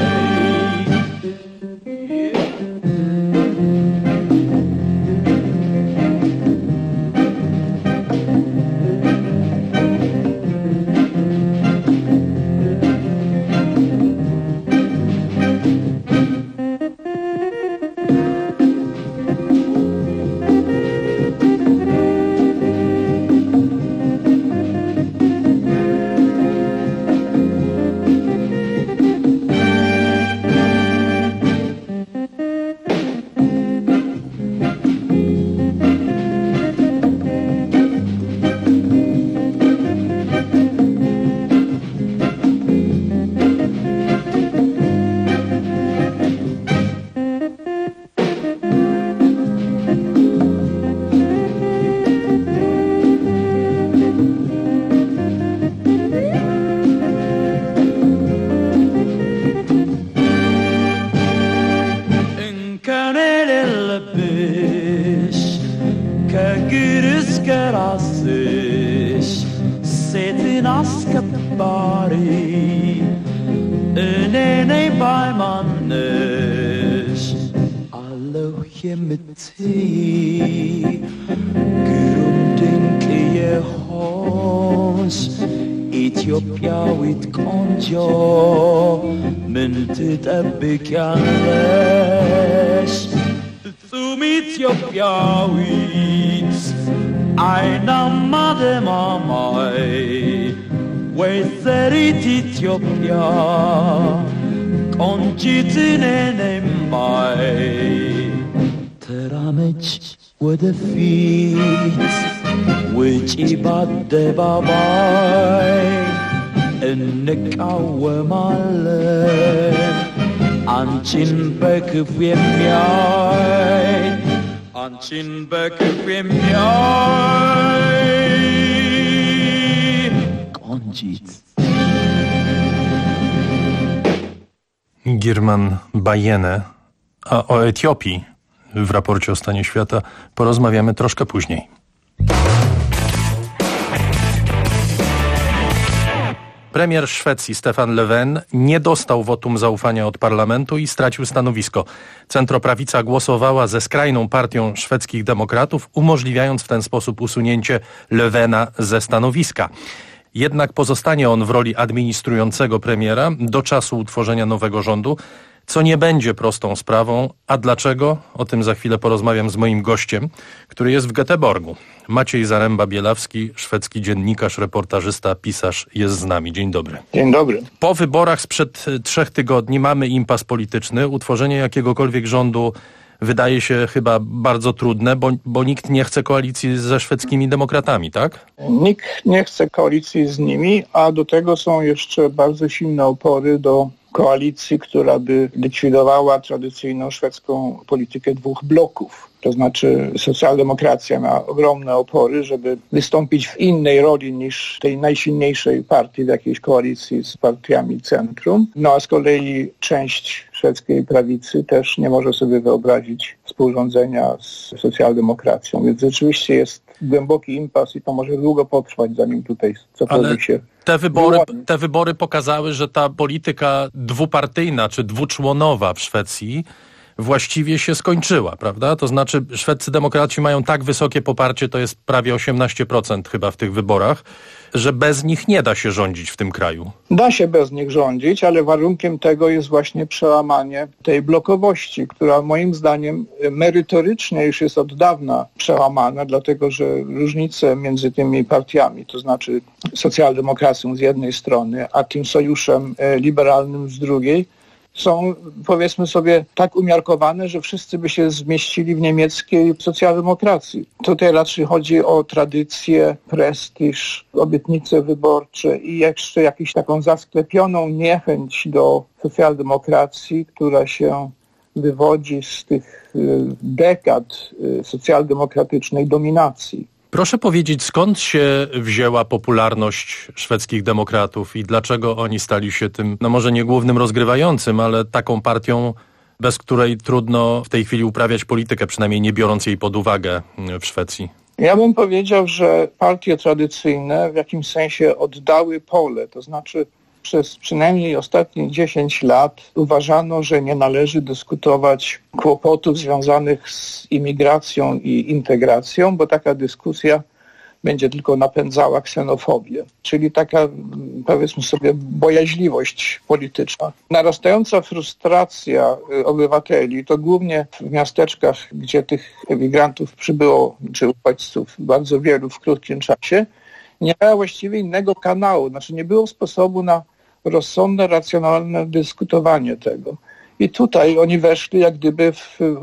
ኢትዮጵያዊት ቆንጆ ምን ትጠብቂያለሽ? ፍጹም ኢትዮጵያዊት አይናማ ደማማይ ወይዘሪት ኢትዮጵያ ቆንጂት ነኝ ባይ ተራመች ወደፊት ውጪ በአደባባይ እንቃወማለን አንቺን በክፉ የሚያይ አንቺን በክፉ የሚያይ ቆንጂት Girman Bajene, a o Etiopii w raporcie o stanie świata porozmawiamy troszkę później. Premier Szwecji Stefan Löfven nie dostał wotum zaufania od parlamentu i stracił stanowisko. Centroprawica głosowała ze skrajną partią szwedzkich demokratów, umożliwiając w ten sposób usunięcie Löfvena ze stanowiska. Jednak pozostanie on w roli administrującego premiera do czasu utworzenia nowego rządu, co nie będzie prostą sprawą. A dlaczego? O tym za chwilę porozmawiam z moim gościem, który jest w Göteborgu. Maciej Zaręba-Bielawski, szwedzki dziennikarz, reportażysta, pisarz jest z nami. Dzień dobry. Dzień dobry. Po wyborach sprzed 3 tygodni mamy impas polityczny. Utworzenie jakiegokolwiek rządu wydaje się chyba bardzo trudne, bo nikt nie chce koalicji ze szwedzkimi demokratami, tak? Nikt nie chce koalicji z nimi, a do tego są jeszcze bardzo silne opory do koalicji, która by likwidowała tradycyjną szwedzką politykę 2 bloków. To znaczy socjaldemokracja ma ogromne opory, żeby wystąpić w innej roli niż tej najsilniejszej partii w jakiejś koalicji z partiami centrum. No a z kolei część szwedzkiej prawicy też nie może sobie wyobrazić współrządzenia z socjaldemokracją. Więc rzeczywiście jest głęboki impas i to może długo potrwać, zanim tutaj cokolwiek się... Te wybory pokazały, że ta polityka dwupartyjna czy dwuczłonowa w Szwecji właściwie się skończyła, prawda? To znaczy szwedzcy demokraci mają tak wysokie poparcie, to jest prawie 18% chyba w tych wyborach, że bez nich nie da się rządzić w tym kraju. Da się bez nich rządzić, ale warunkiem tego jest właśnie przełamanie tej blokowości, która moim zdaniem merytorycznie już jest od dawna przełamana, dlatego że różnice między tymi partiami, to znaczy socjaldemokracją z jednej strony, a tym sojuszem liberalnym z drugiej, są, powiedzmy sobie, tak umiarkowane, że wszyscy by się zmieścili w niemieckiej socjaldemokracji. Tutaj raczej chodzi o tradycję, prestiż, obietnice wyborcze i jeszcze jakąś taką zasklepioną niechęć do socjaldemokracji, która się wywodzi z tych dekad socjaldemokratycznej dominacji. Proszę powiedzieć, skąd się wzięła popularność szwedzkich demokratów i dlaczego oni stali się tym, no może nie głównym rozgrywającym, ale taką partią, bez której trudno w tej chwili uprawiać politykę, przynajmniej nie biorąc jej pod uwagę w Szwecji? Ja bym powiedział, że partie tradycyjne w jakimś sensie oddały pole, to znaczy przez przynajmniej ostatnie 10 lat uważano, że nie należy dyskutować kłopotów związanych z imigracją i integracją, bo taka dyskusja będzie tylko napędzała ksenofobię, czyli taka, powiedzmy sobie, bojaźliwość polityczna. Narastająca frustracja obywateli, to głównie w miasteczkach, gdzie tych emigrantów przybyło, czy uchodźców bardzo wielu w krótkim czasie, nie miała właściwie innego kanału, znaczy nie było sposobu na rozsądne, racjonalne dyskutowanie tego. I tutaj oni weszli jak gdyby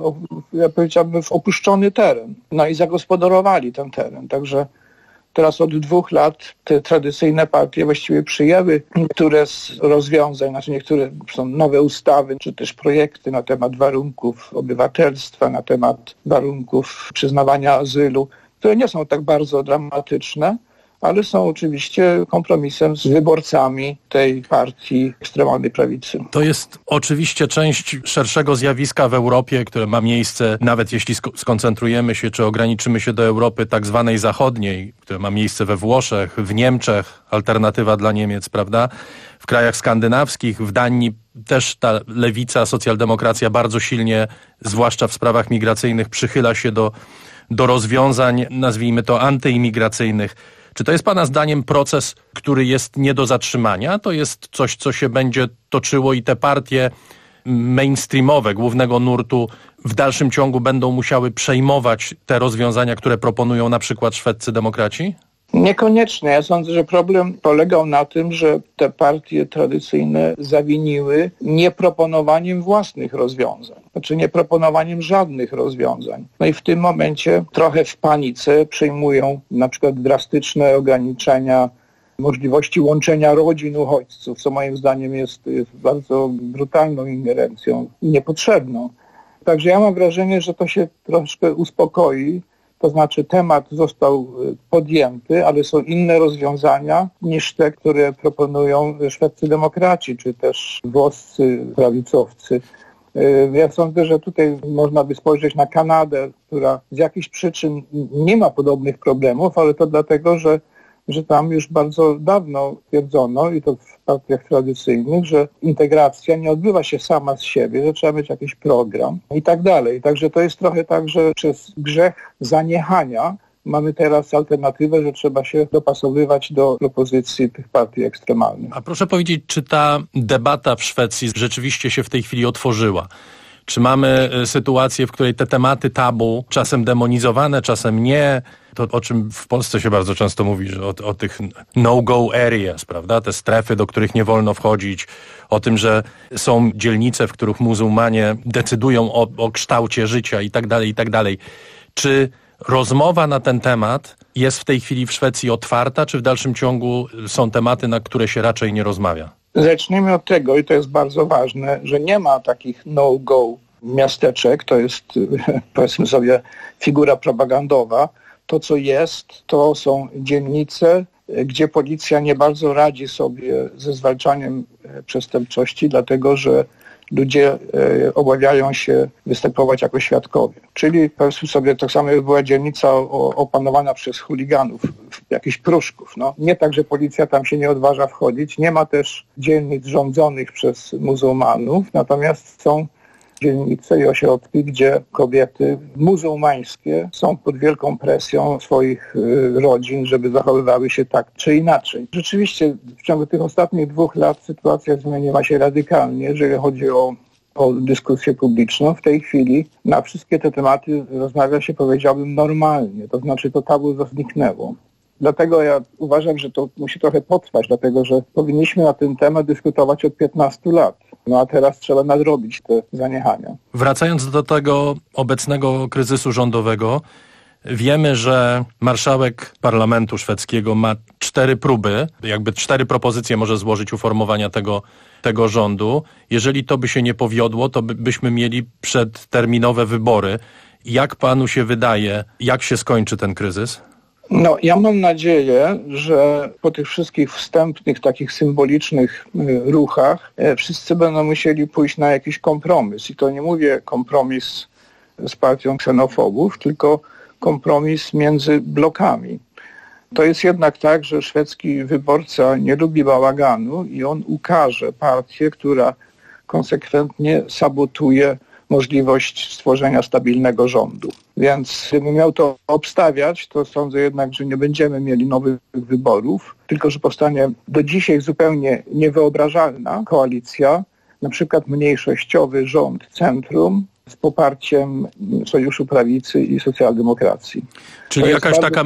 w opuszczony teren. No i zagospodarowali ten teren. Także teraz od 2 lat te tradycyjne partie właściwie przyjęły niektóre z rozwiązań, znaczy niektóre są nowe ustawy, czy też projekty na temat warunków obywatelstwa, na temat warunków przyznawania azylu, które nie są tak bardzo dramatyczne, ale są oczywiście kompromisem z wyborcami tej partii ekstremalnej prawicy. To jest oczywiście część szerszego zjawiska w Europie, które ma miejsce, nawet jeśli skoncentrujemy się czy ograniczymy się do Europy tak zwanej zachodniej, które ma miejsce we Włoszech, w Niemczech, alternatywa dla Niemiec, prawda? W krajach skandynawskich, w Danii też ta lewica, socjaldemokracja bardzo silnie, zwłaszcza w sprawach migracyjnych, przychyla się do rozwiązań, nazwijmy to antyimigracyjnych. Czy to jest Pana zdaniem proces, który jest nie do zatrzymania? To jest coś, co się będzie toczyło i te partie mainstreamowe, głównego nurtu w dalszym ciągu będą musiały przejmować te rozwiązania, które proponują na przykład szwedzcy demokraci? Niekoniecznie. Ja sądzę, że problem polegał na tym, że te partie tradycyjne zawiniły nieproponowaniem własnych rozwiązań, znaczy nieproponowaniem żadnych rozwiązań. No i w tym momencie trochę w panice przyjmują na przykład drastyczne ograniczenia możliwości łączenia rodzin uchodźców, co moim zdaniem jest bardzo brutalną ingerencją i niepotrzebną. Także ja mam wrażenie, że to się troszkę uspokoi. To znaczy temat został podjęty, ale są inne rozwiązania niż te, które proponują szwedzcy demokraci, czy też włoscy prawicowcy. Ja sądzę, że tutaj można by spojrzeć na Kanadę, która z jakichś przyczyn nie ma podobnych problemów, ale to dlatego, że że tam już bardzo dawno twierdzono, i to w partiach tradycyjnych, że integracja nie odbywa się sama z siebie, że trzeba mieć jakiś program i tak dalej. Także to jest trochę tak, że przez grzech zaniechania mamy teraz alternatywę, że trzeba się dopasowywać do propozycji tych partii ekstremalnych. A proszę powiedzieć, czy ta debata w Szwecji rzeczywiście się w tej chwili otworzyła? Czy mamy sytuację, w której te tematy tabu, czasem demonizowane, czasem nie, to o czym w Polsce się bardzo często mówi, że o tych no-go areas, prawda? Te strefy, do których nie wolno wchodzić, o tym, że są dzielnice, w których muzułmanie decydują o kształcie życia i tak dalej. Czy rozmowa na ten temat jest w tej chwili w Szwecji otwarta, czy w dalszym ciągu są tematy, na które się raczej nie rozmawia? Zacznijmy od tego, i to jest bardzo ważne, że nie ma takich no-go miasteczek, to jest, powiedzmy sobie, figura propagandowa. To, co jest, to są dzielnice, gdzie policja nie bardzo radzi sobie ze zwalczaniem przestępczości, dlatego że ludzie obawiają się występować jako świadkowie. Czyli powiedzmy sobie, tak samo jak była dzielnica opanowana przez chuliganów, jakichś pruszków. No. Nie tak, że policja tam się nie odważa wchodzić. Nie ma też dzielnic rządzonych przez muzułmanów, natomiast są dzielnice i ośrodki, gdzie kobiety muzułmańskie są pod wielką presją swoich rodzin, żeby zachowywały się tak czy inaczej. Rzeczywiście w ciągu tych ostatnich 2 lat sytuacja zmieniła się radykalnie, jeżeli chodzi o dyskusję publiczną. W tej chwili na wszystkie te tematy rozmawia się, powiedziałbym, normalnie, to znaczy to tabu zniknęło. Dlatego ja uważam, że to musi trochę potrwać, dlatego że powinniśmy na ten temat dyskutować od 15 lat. No a teraz trzeba nadrobić te zaniechania. Wracając do tego obecnego kryzysu rządowego, wiemy, że marszałek parlamentu szwedzkiego ma 4 próby, jakby 4 propozycje może złożyć uformowania tego rządu. Jeżeli to by się nie powiodło, to byśmy mieli przedterminowe wybory. Jak panu się wydaje, jak się skończy ten kryzys? No, ja mam nadzieję, że po tych wszystkich wstępnych, takich symbolicznych ruchach wszyscy będą musieli pójść na jakiś kompromis. I to nie mówię kompromis z partią ksenofobów, tylko kompromis między blokami. To jest jednak tak, że szwedzki wyborca nie lubi bałaganu i on ukaże partię, która konsekwentnie sabotuje możliwość stworzenia stabilnego rządu. Więc gdybym miał to obstawiać, to sądzę jednak, że nie będziemy mieli nowych wyborów, tylko że powstanie do dzisiaj zupełnie niewyobrażalna koalicja, na przykład mniejszościowy rząd centrum z poparciem Sojuszu Prawicy i Socjaldemokracji. Czyli jakaś taka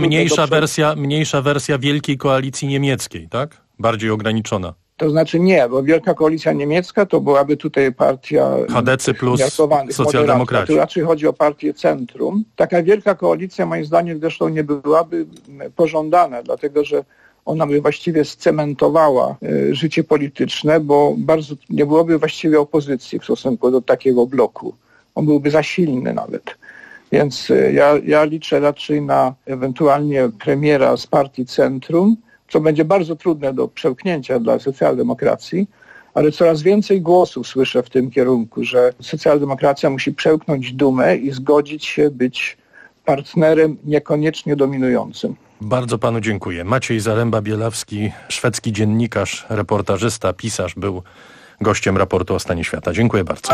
mniejsza wersja wielkiej koalicji niemieckiej, tak? Bardziej ograniczona. To znaczy nie, bo Wielka Koalicja Niemiecka to byłaby tutaj partia Chadecy plus socjaldemokraci. Tu raczej chodzi o partię centrum. Taka Wielka Koalicja moim zdaniem zresztą nie byłaby pożądana, dlatego że ona by właściwie scementowała życie polityczne, bo bardzo nie byłoby właściwie opozycji w stosunku do takiego bloku. On byłby za silny nawet. Więc ja liczę raczej na ewentualnie premiera z partii centrum, co będzie bardzo trudne do przełknięcia dla socjaldemokracji, ale coraz więcej głosów słyszę w tym kierunku, że socjaldemokracja musi przełknąć dumę i zgodzić się być partnerem niekoniecznie dominującym. Bardzo panu dziękuję. Maciej Zaręba-Bielawski, szwedzki dziennikarz, reportażysta, pisarz, był gościem raportu o stanie świata. Dziękuję bardzo.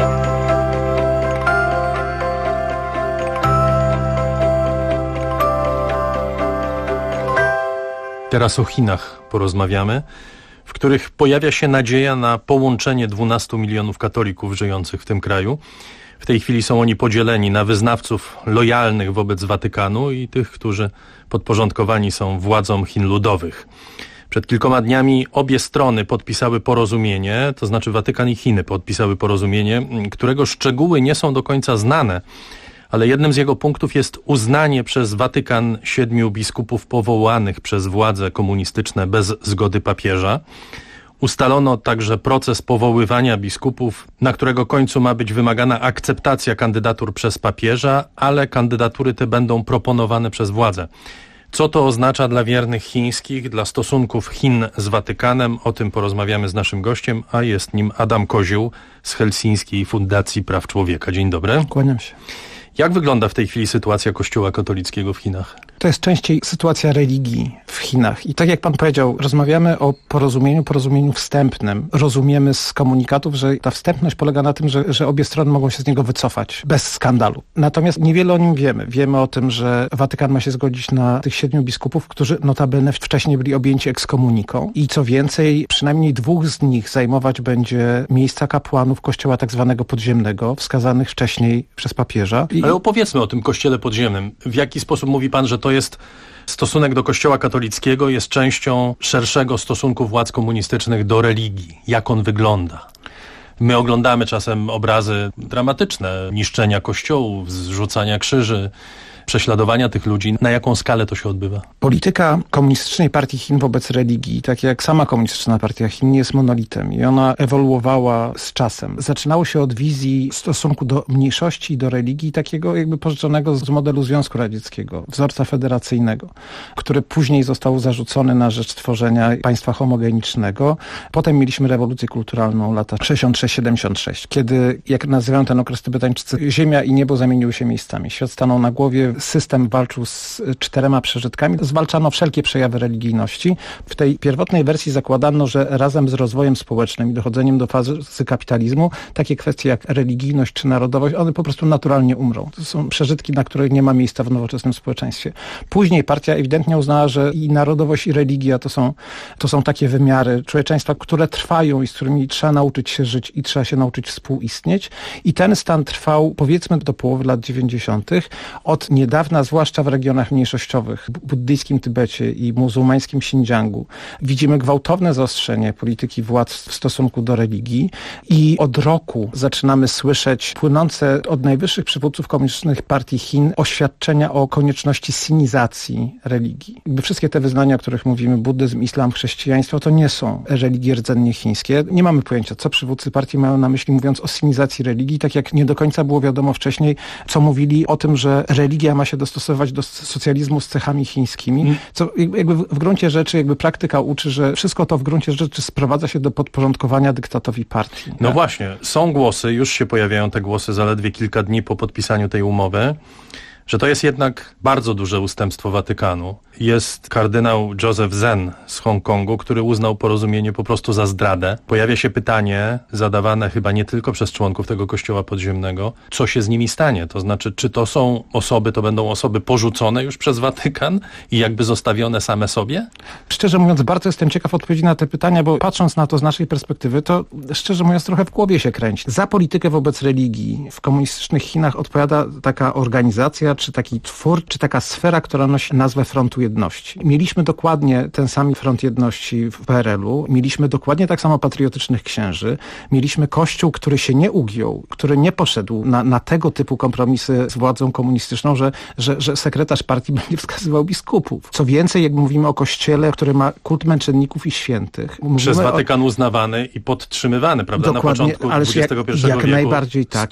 Teraz o Chinach porozmawiamy, w których pojawia się nadzieja na połączenie 12 milionów katolików żyjących w tym kraju. W tej chwili są oni podzieleni na wyznawców lojalnych wobec Watykanu i tych, którzy podporządkowani są władzom Chin Ludowych. Przed kilkoma dniami obie strony podpisały porozumienie, to znaczy Watykan i Chiny podpisały porozumienie, którego szczegóły nie są do końca znane, ale jednym z jego punktów jest uznanie przez Watykan 7 biskupów powołanych przez władze komunistyczne bez zgody papieża. Ustalono także proces powoływania biskupów, na którego końcu ma być wymagana akceptacja kandydatur przez papieża, ale kandydatury te będą proponowane przez władze. Co to oznacza dla wiernych chińskich, dla stosunków Chin z Watykanem? O tym porozmawiamy z naszym gościem, a jest nim Adam Kozioł z Helsińskiej Fundacji Praw Człowieka. Dzień dobry. Kłaniam się. Jak wygląda w tej chwili sytuacja Kościoła katolickiego w Chinach? To jest częściej sytuacja religii w Chinach. I tak jak pan powiedział, rozmawiamy o porozumieniu wstępnym. Rozumiemy z komunikatów, że ta wstępność polega na tym, że obie strony mogą się z niego wycofać bez skandalu. Natomiast niewiele o nim wiemy. Wiemy o tym, że Watykan ma się zgodzić na tych 7 biskupów, którzy notabene wcześniej byli objęci ekskomuniką. I co więcej, przynajmniej 2 z nich zajmować będzie miejsca kapłanów kościoła tak zwanego podziemnego, wskazanych wcześniej przez papieża. Ale opowiedzmy o tym kościele podziemnym. W jaki sposób mówi pan, że to jest stosunek do kościoła katolickiego, jest częścią szerszego stosunku władz komunistycznych do religii? Jak on wygląda? My oglądamy czasem obrazy dramatyczne, niszczenia kościołów, zrzucania krzyży, prześladowania tych ludzi. Na jaką skalę to się odbywa? Polityka Komunistycznej Partii Chin wobec religii, tak jak sama Komunistyczna Partia Chin, nie jest monolitem i ona ewoluowała z czasem. Zaczynało się od wizji w stosunku do mniejszości i do religii, takiego jakby pożyczonego z modelu Związku Radzieckiego, wzorca federacyjnego, który później został zarzucony na rzecz tworzenia państwa homogenicznego. Potem mieliśmy rewolucję kulturalną lata 66-76, kiedy, jak nazywają ten okres Tybetańczycy, ziemia i niebo zamieniły się miejscami. Świat stanął na głowie, system walczył z 4 przeżytkami. Zwalczano wszelkie przejawy religijności. W tej pierwotnej wersji zakładano, że razem z rozwojem społecznym i dochodzeniem do fazy kapitalizmu, takie kwestie jak religijność czy narodowość, one po prostu naturalnie umrą. To są przeżytki, na których nie ma miejsca w nowoczesnym społeczeństwie. Później partia ewidentnie uznała, że i narodowość, i religia to są takie wymiary człowieczeństwa, które trwają i z którymi trzeba nauczyć się żyć i trzeba się nauczyć współistnieć. I ten stan trwał, powiedzmy, do połowy lat 90. Od niedawna, zwłaszcza w regionach mniejszościowych, buddyjskim Tybecie i muzułmańskim Xinjiangu, widzimy gwałtowne zaostrzenie polityki władz w stosunku do religii i od roku zaczynamy słyszeć płynące od najwyższych przywódców komunistycznych partii Chin oświadczenia o konieczności sinizacji religii. Jakby wszystkie te wyznania, o których mówimy, buddyzm, islam, chrześcijaństwo, to nie są religie rdzennie chińskie. Nie mamy pojęcia, co przywódcy partii mają na myśli, mówiąc o sinizacji religii, tak jak nie do końca było wiadomo wcześniej, co mówili o tym, że religia ma się dostosować do socjalizmu z cechami chińskimi, co jakby w gruncie rzeczy jakby praktyka uczy, że wszystko to w gruncie rzeczy sprowadza się do podporządkowania dyktatowi partii. No właśnie, są głosy, już się pojawiają te głosy zaledwie kilka dni po podpisaniu tej umowy, że to jest jednak bardzo duże ustępstwo Watykanu. Jest kardynał Joseph Zen z Hongkongu, który uznał porozumienie po prostu za zdradę. Pojawia się pytanie, zadawane chyba nie tylko przez członków tego kościoła podziemnego, co się z nimi stanie? To znaczy, czy to są osoby, to będą osoby porzucone już przez Watykan i jakby zostawione same sobie? Szczerze mówiąc, bardzo jestem ciekaw odpowiedzi na te pytania, bo patrząc na to z naszej perspektywy, to szczerze mówiąc trochę w głowie się kręci. Za politykę wobec religii w komunistycznych Chinach odpowiada taka organizacja, czy taki twór, czy taka sfera, która nosi nazwę Frontu Jedności. Mieliśmy dokładnie ten sam Front Jedności w PRL-u, mieliśmy dokładnie tak samo patriotycznych księży, mieliśmy kościół, który się nie ugiął, który nie poszedł na tego typu kompromisy z władzą komunistyczną, że sekretarz partii będzie wskazywał biskupów. Co więcej, jak mówimy o kościele, który ma kult męczenników i świętych. Przez Watykan uznawany i podtrzymywany, prawda? Dokładnie, na początku XXI wieku najbardziej tak.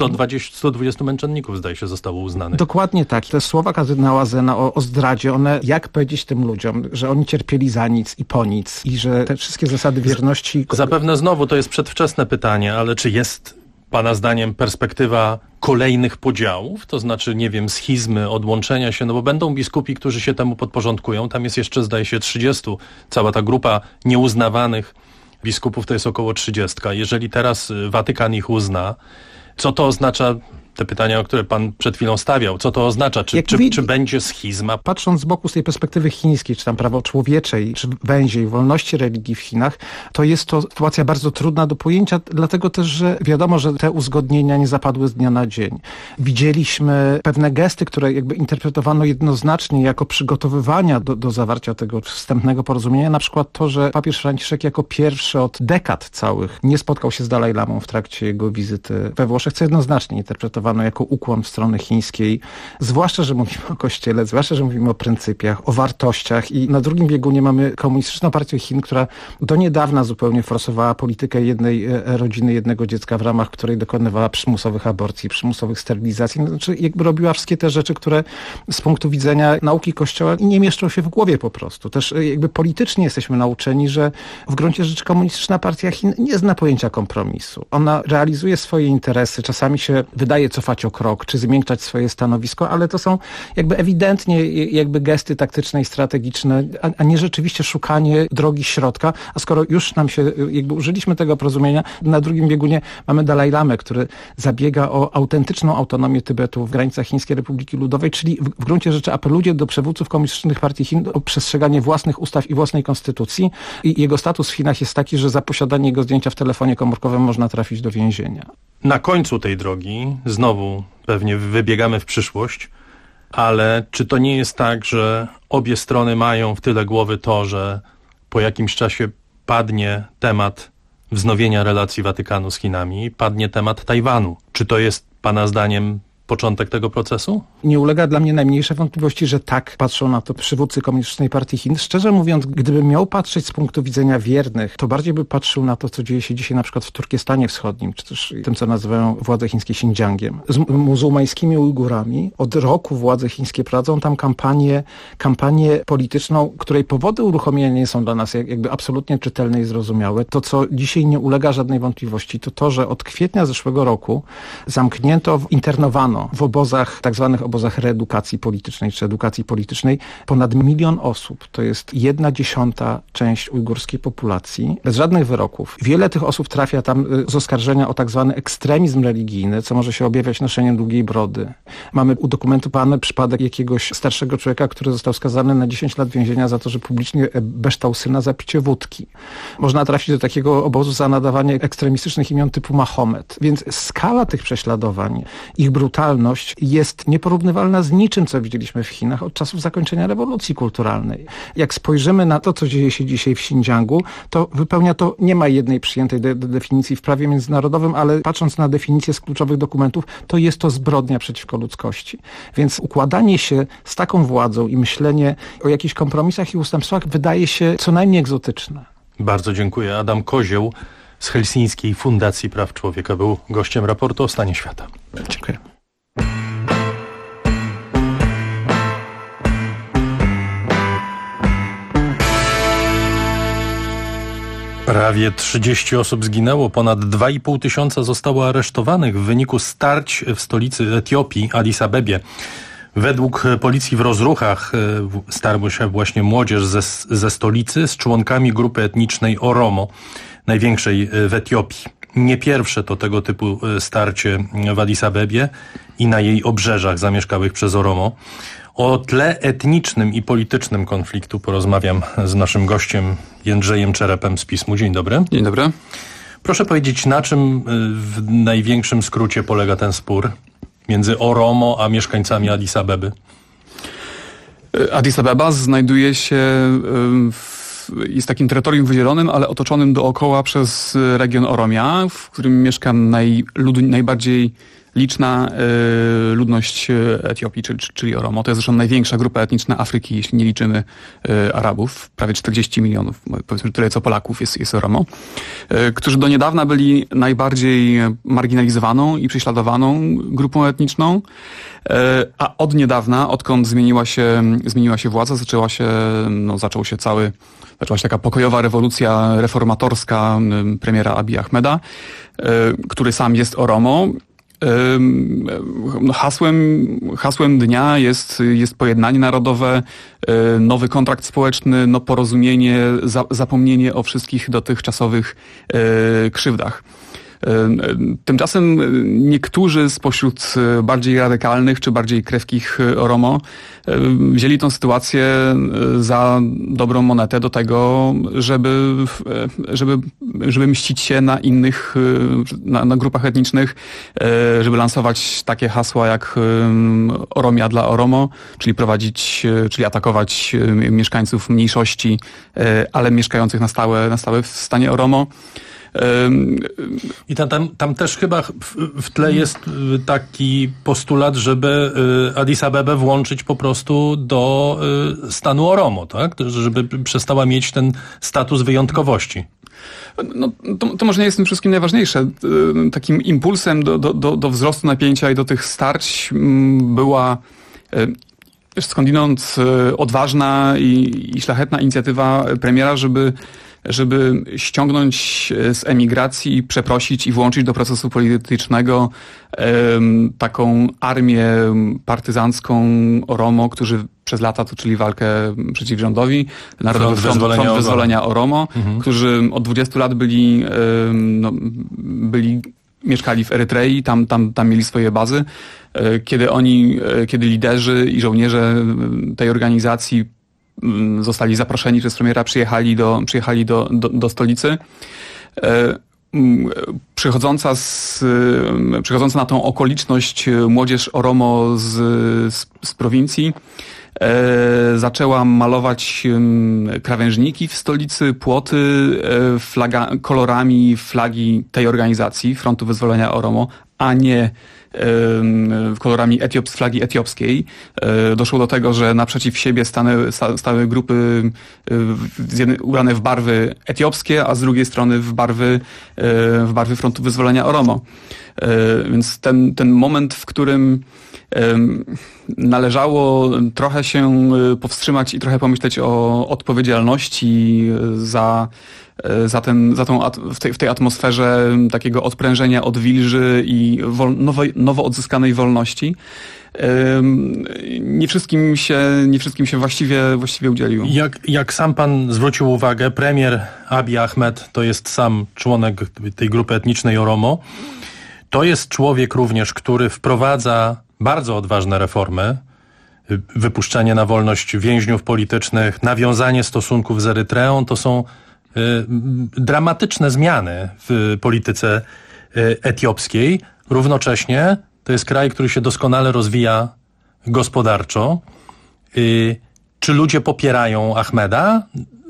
120 męczenników, zdaje się, zostało uznanych. Dokładnie tak. Te słowa kardynała Zena o zdradzie, one, jak powiedzieć tym ludziom, że oni cierpieli za nic i po nic i że te wszystkie zasady wierności... Zapewne znowu to jest przedwczesne pytanie, ale czy jest pana zdaniem perspektywa kolejnych podziałów, to znaczy, nie wiem, schizmy, odłączenia się, no bo będą biskupi, którzy się temu podporządkują, tam jest jeszcze, zdaje się, 30, cała ta grupa nieuznawanych biskupów to jest około 30. Jeżeli teraz Watykan ich uzna, co to oznacza? Te pytania, o które pan przed chwilą stawiał, co to oznacza? Czy będzie schizma? Patrząc z boku z tej perspektywy chińskiej, czy tam prawo człowieczej, czy węziej, wolności religii w Chinach, to jest to sytuacja bardzo trudna do pojęcia, dlatego też, że wiadomo, że te uzgodnienia nie zapadły z dnia na dzień. Widzieliśmy pewne gesty, które jakby interpretowano jednoznacznie jako przygotowywania do zawarcia tego wstępnego porozumienia. Na przykład to, że papież Franciszek jako pierwszy od dekad całych nie spotkał się z Dalaj Lamą w trakcie jego wizyty we Włoszech, co jednoznacznie interpretowano jako ukłon w stronę chińskiej, zwłaszcza, że mówimy o Kościele, zwłaszcza, że mówimy o pryncypiach, o wartościach i na drugim biegunie mamy Komunistyczną Partię Chin, która do niedawna zupełnie forsowała politykę jednej rodziny, jednego dziecka, w ramach której dokonywała przymusowych aborcji, przymusowych sterylizacji. Znaczy jakby robiła wszystkie te rzeczy, które z punktu widzenia nauki Kościoła nie mieszczą się w głowie po prostu. Też jakby politycznie jesteśmy nauczeni, że w gruncie rzeczy Komunistyczna Partia Chin nie zna pojęcia kompromisu. Ona realizuje swoje interesy, czasami się wydaje cofać o krok, czy zmiękczać swoje stanowisko, ale to są jakby ewidentnie jakby gesty taktyczne i strategiczne, a nie rzeczywiście szukanie drogi środka. A skoro już nam się, jakby użyliśmy tego porozumienia, na drugim biegunie mamy Dalaj Lamę, który zabiega o autentyczną autonomię Tybetu w granicach Chińskiej Republiki Ludowej, czyli w gruncie rzeczy apeluje do przywódców komunistycznych partii Chin o przestrzeganie własnych ustaw i własnej konstytucji. I jego status w Chinach jest taki, że za posiadanie jego zdjęcia w telefonie komórkowym można trafić do więzienia. Na końcu tej drogi znowu pewnie wybiegamy w przyszłość, ale czy to nie jest tak, że obie strony mają w tyle głowy to, że po jakimś czasie padnie temat wznowienia relacji Watykanu z Chinami, padnie temat Tajwanu? Czy to jest pana zdaniem początek tego procesu? Nie ulega dla mnie najmniejszej wątpliwości, że tak patrzą na to przywódcy Komunistycznej Partii Chin. Szczerze mówiąc, gdybym miał patrzeć z punktu widzenia wiernych, to bardziej by patrzył na to, co dzieje się dzisiaj na przykład w Turkestanie Wschodnim, czy też tym, co nazywają władze chińskie Xinjiangiem. Z muzułmańskimi Ujgurami od roku władze chińskie prowadzą tam kampanię polityczną, której powody uruchomienia nie są dla nas jakby absolutnie czytelne i zrozumiałe. To, co dzisiaj nie ulega żadnej wątpliwości, to, że od kwietnia zeszłego roku internowano w obozach, tak zwanych obozach reedukacji politycznej czy edukacji politycznej ponad 1 milion osób. To jest 1/10 część ujgurskiej populacji, bez żadnych wyroków. Wiele tych osób trafia tam z oskarżenia o tak zwany ekstremizm religijny, co może się objawiać noszeniem długiej brody. Mamy udokumentowany przypadek jakiegoś starszego człowieka, który został skazany na 10 lat więzienia za to, że publicznie beształ syna za picie wódki. Można trafić do takiego obozu za nadawanie ekstremistycznych imion typu Mahomet. Więc skala tych prześladowań, ich brutalność jest nieporównywalna z niczym, co widzieliśmy w Chinach od czasów zakończenia rewolucji kulturalnej. Jak spojrzymy na to, co dzieje się dzisiaj w Xinjiangu, to wypełnia to, nie ma jednej przyjętej definicji w prawie międzynarodowym, ale patrząc na definicję z kluczowych dokumentów, to jest to zbrodnia przeciwko ludzkości. Więc układanie się z taką władzą i myślenie o jakichś kompromisach i ustępstwach wydaje się co najmniej egzotyczne. Bardzo dziękuję. Adam Kozioł z Helsińskiej Fundacji Praw Człowieka był gościem raportu o stanie świata. Dziękuję. Prawie 30 osób zginęło, ponad 2,5 tysiąca zostało aresztowanych w wyniku starć w stolicy Etiopii, Addis Abebie. Według policji w rozruchach starła się właśnie młodzież ze stolicy z członkami grupy etnicznej Oromo, największej w Etiopii. Nie pierwsze to tego typu starcie w Addis Abebie i na jej obrzeżach zamieszkałych przez Oromo. O tle etnicznym i politycznym konfliktu porozmawiam z naszym gościem Jędrzejem Czerepem z Pismu. Dzień dobry. Dzień dobry. Proszę powiedzieć, na czym w największym skrócie polega ten spór między Oromo a mieszkańcami Addis Abeby? Addis Abeba znajduje się jest takim terytorium wydzielonym, ale otoczonym dookoła przez region Oromia, w którym mieszka najbardziej liczna ludność Etiopii, czyli Oromo. To jest zresztą największa grupa etniczna Afryki, jeśli nie liczymy Arabów. Prawie 40 milionów, powiedzmy tyle co Polaków jest Oromo, którzy do niedawna byli najbardziej marginalizowaną i prześladowaną grupą etniczną, a od niedawna, odkąd zmieniła się władza, zaczęła się taka pokojowa rewolucja reformatorska premiera Abiy Ahmeda, który sam jest Oromo. Hasłem dnia jest pojednanie narodowe, nowy kontrakt społeczny, porozumienie, zapomnienie o wszystkich dotychczasowych krzywdach. Tymczasem niektórzy spośród bardziej radykalnych czy bardziej krewkich Oromo wzięli tę sytuację za dobrą monetę do tego, żeby mścić się na innych, na grupach etnicznych, żeby lansować takie hasła jak Oromia dla Oromo, czyli atakować mieszkańców mniejszości, ale mieszkających na stałe w stanie Oromo. I tam też chyba w tle jest taki postulat, żeby Addis Abebę włączyć po prostu do stanu Oromo, tak? Żeby przestała mieć ten status wyjątkowości. To może nie jest tym wszystkim najważniejsze. Takim impulsem do wzrostu napięcia i do tych starć była skądinąd odważna i szlachetna inicjatywa premiera, żeby żeby ściągnąć z emigracji, przeprosić i włączyć do procesu politycznego taką armię partyzancką Oromo, którzy przez lata toczyli walkę przeciw rządowi, Narodowy Front Wyzwolenia Oromo, którzy od 20 lat mieszkali w Erytrei, tam mieli swoje bazy. Kiedy liderzy i żołnierze tej organizacji zostali zaproszeni przez premiera, przyjechali do stolicy, przychodząca na tą okoliczność młodzież Oromo z prowincji zaczęła malować krawężniki w stolicy, płoty kolorami flagi tej organizacji, Frontu Wyzwolenia Oromo, a nie kolorami flagi etiopskiej. Doszło do tego, że naprzeciw siebie stały grupy ubrane w barwy etiopskie, a z drugiej strony w barwy Frontu Wyzwolenia Oromo. Więc ten moment, w którym należało trochę się powstrzymać i trochę pomyśleć o odpowiedzialności w tej atmosferze takiego odprężenia od wilży i nowo odzyskanej wolności. Nie wszystkim się właściwie udzielił. Jak sam pan zwrócił uwagę, premier Abiy Ahmed to jest sam członek tej grupy etnicznej Oromo. To jest człowiek również, który wprowadza bardzo odważne reformy, wypuszczenie na wolność więźniów politycznych, nawiązanie stosunków z Erytreą. To są dramatyczne zmiany w polityce etiopskiej. Równocześnie to jest kraj, który się doskonale rozwija gospodarczo. Czy ludzie popierają Ahmeda?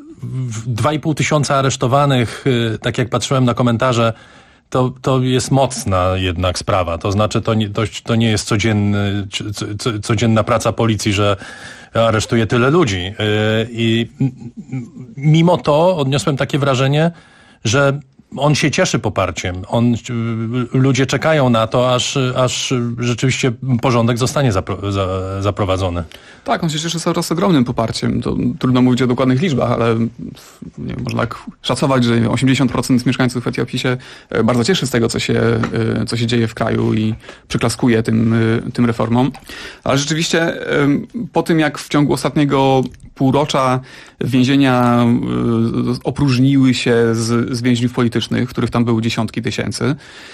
2,5 tysiąca aresztowanych, tak jak patrzyłem na komentarze, to jest mocna jednak sprawa. To znaczy to nie jest codzienna praca policji, że aresztuje tyle ludzi. I mimo to odniosłem takie wrażenie, że on się cieszy poparciem. Ludzie czekają na to, aż rzeczywiście porządek zostanie zaprowadzony. Tak, on się cieszy cały czas ogromnym poparciem. To trudno mówić o dokładnych liczbach, ale można tak szacować, że 80% mieszkańców Etiopii się bardzo cieszy z tego, co się dzieje w kraju i przyklaskuje tym reformom. Ale rzeczywiście po tym, jak w ciągu ostatniego półrocza więzienia opróżniły się z więźniów politycznych, których tam były dziesiątki tysięcy,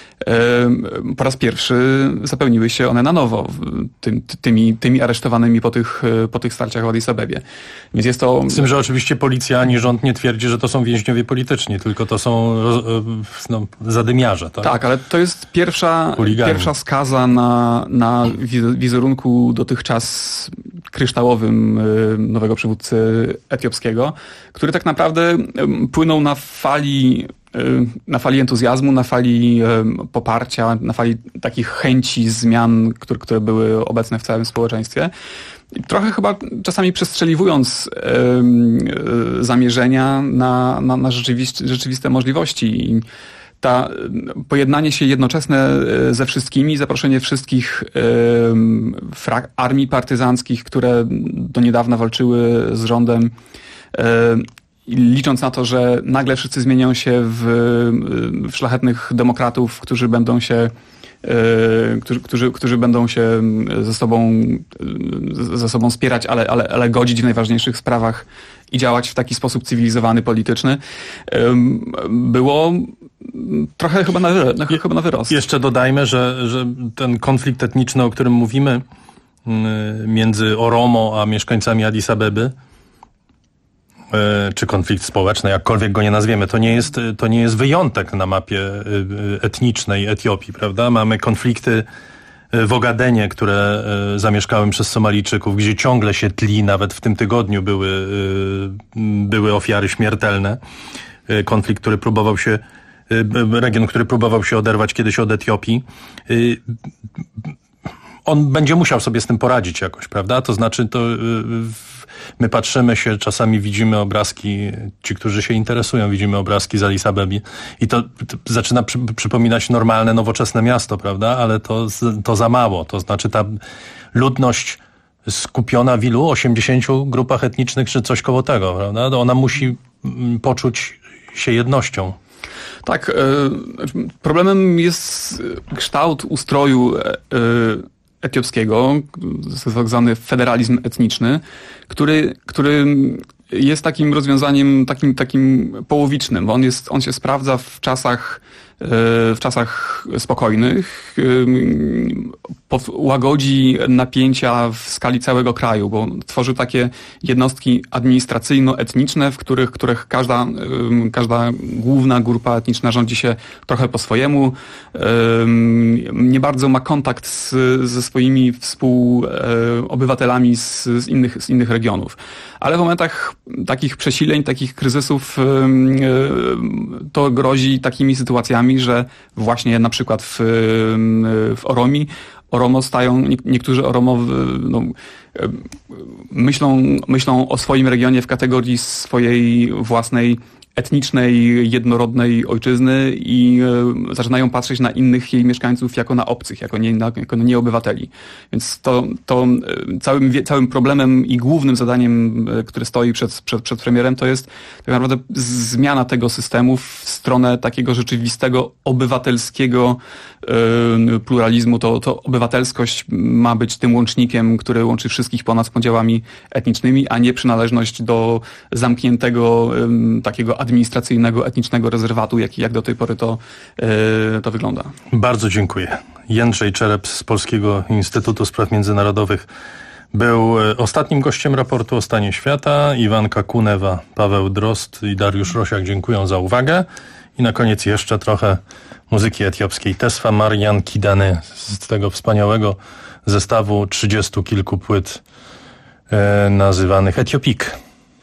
po raz pierwszy zapełniły się one na nowo tymi aresztowanymi po tych starciach w Addis Abebie. Więc jest to... Z tym, że oczywiście policja ani rząd nie twierdzi, że to są więźniowie polityczni, tylko to są zadymiarze. Tak, ale to jest pierwsza skaza na wizerunku dotychczas kryształowym nowego przywódcy etiopskiego, który tak naprawdę płynął na fali entuzjazmu, na fali poparcia, na fali takich chęci zmian, które były obecne w całym społeczeństwie. I trochę chyba czasami przestrzeliwując zamierzenia na rzeczywiste możliwości. I pojednanie się jednoczesne ze wszystkimi, zaproszenie wszystkich armii partyzanckich, które do niedawna walczyły z rządem, licząc na to, że nagle wszyscy zmienią się w szlachetnych demokratów, którzy będą się ze sobą wspierać, ale godzić w najważniejszych sprawach i działać w taki sposób cywilizowany, polityczny, było trochę chyba na wyrost. Jeszcze dodajmy, że ten konflikt etniczny, o którym mówimy, między Oromo a mieszkańcami Addis Abeby, czy konflikt społeczny, jakkolwiek go nie nazwiemy, to nie jest wyjątek na mapie etnicznej Etiopii, prawda? Mamy konflikty w Ogadenie, które zamieszkałem przez Somalijczyków, gdzie ciągle się tli, nawet w tym tygodniu były ofiary śmiertelne. Konflikt, region, który próbował się oderwać kiedyś od Etiopii. On będzie musiał sobie z tym poradzić jakoś, prawda? To znaczy, my patrzymy się, czasami widzimy obrazki, ci, którzy się interesują, widzimy obrazki z Addis Abebi i to zaczyna przypominać normalne, nowoczesne miasto, prawda? Ale to za mało. To znaczy ta ludność skupiona w ilu? 80 grupach etnicznych czy coś koło tego, prawda? Ona musi poczuć się jednością. Tak, problemem jest kształt ustroju etiopskiego, tak zwany federalizm etniczny, który jest takim rozwiązaniem takim połowicznym, bo on się sprawdza w czasach spokojnych, łagodzi napięcia w skali całego kraju, bo tworzy takie jednostki administracyjno-etniczne, w których każda główna grupa etniczna rządzi się trochę po swojemu, nie bardzo ma kontakt ze swoimi współobywatelami z innych regionów. Ale w momentach takich przesileń, takich kryzysów to grozi takimi sytuacjami, że właśnie na przykład w Oromii niektórzy Oromowie myślą o swoim regionie w kategorii swojej własnej etnicznej, jednorodnej ojczyzny i zaczynają patrzeć na innych jej mieszkańców jako na obcych, jako na nieobywateli. Więc to całym problemem i głównym zadaniem, które stoi przed premierem, to jest tak naprawdę zmiana tego systemu w stronę takiego rzeczywistego, obywatelskiego pluralizmu. To obywatelskość ma być tym łącznikiem, który łączy wszystkich ponad podziałami etnicznymi, a nie przynależność do zamkniętego takiego administracyjnego, etnicznego rezerwatu, jak do tej pory to wygląda. Bardzo dziękuję. Jędrzej Czerep z Polskiego Instytutu Spraw Międzynarodowych był ostatnim gościem raportu o stanie świata. Iwanka Kunewa, Paweł Drozd i Dariusz Rosiak dziękuję za uwagę. I na koniec jeszcze trochę muzyki etiopskiej. Tesfa Marian Kidane z tego wspaniałego zestawu 30 kilku płyt nazywanych Etiopik.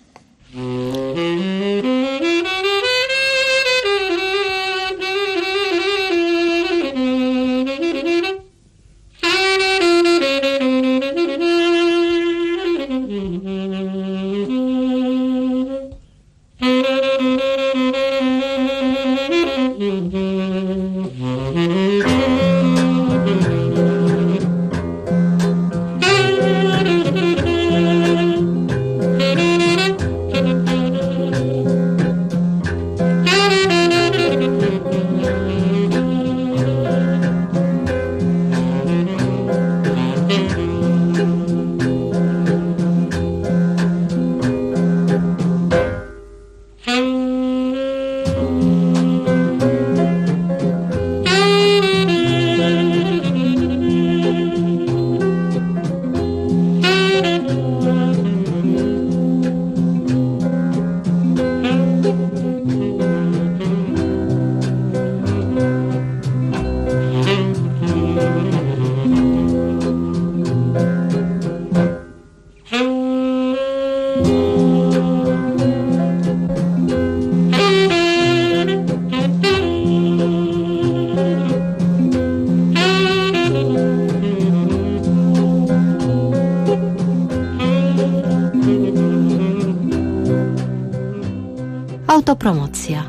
Autopromocja.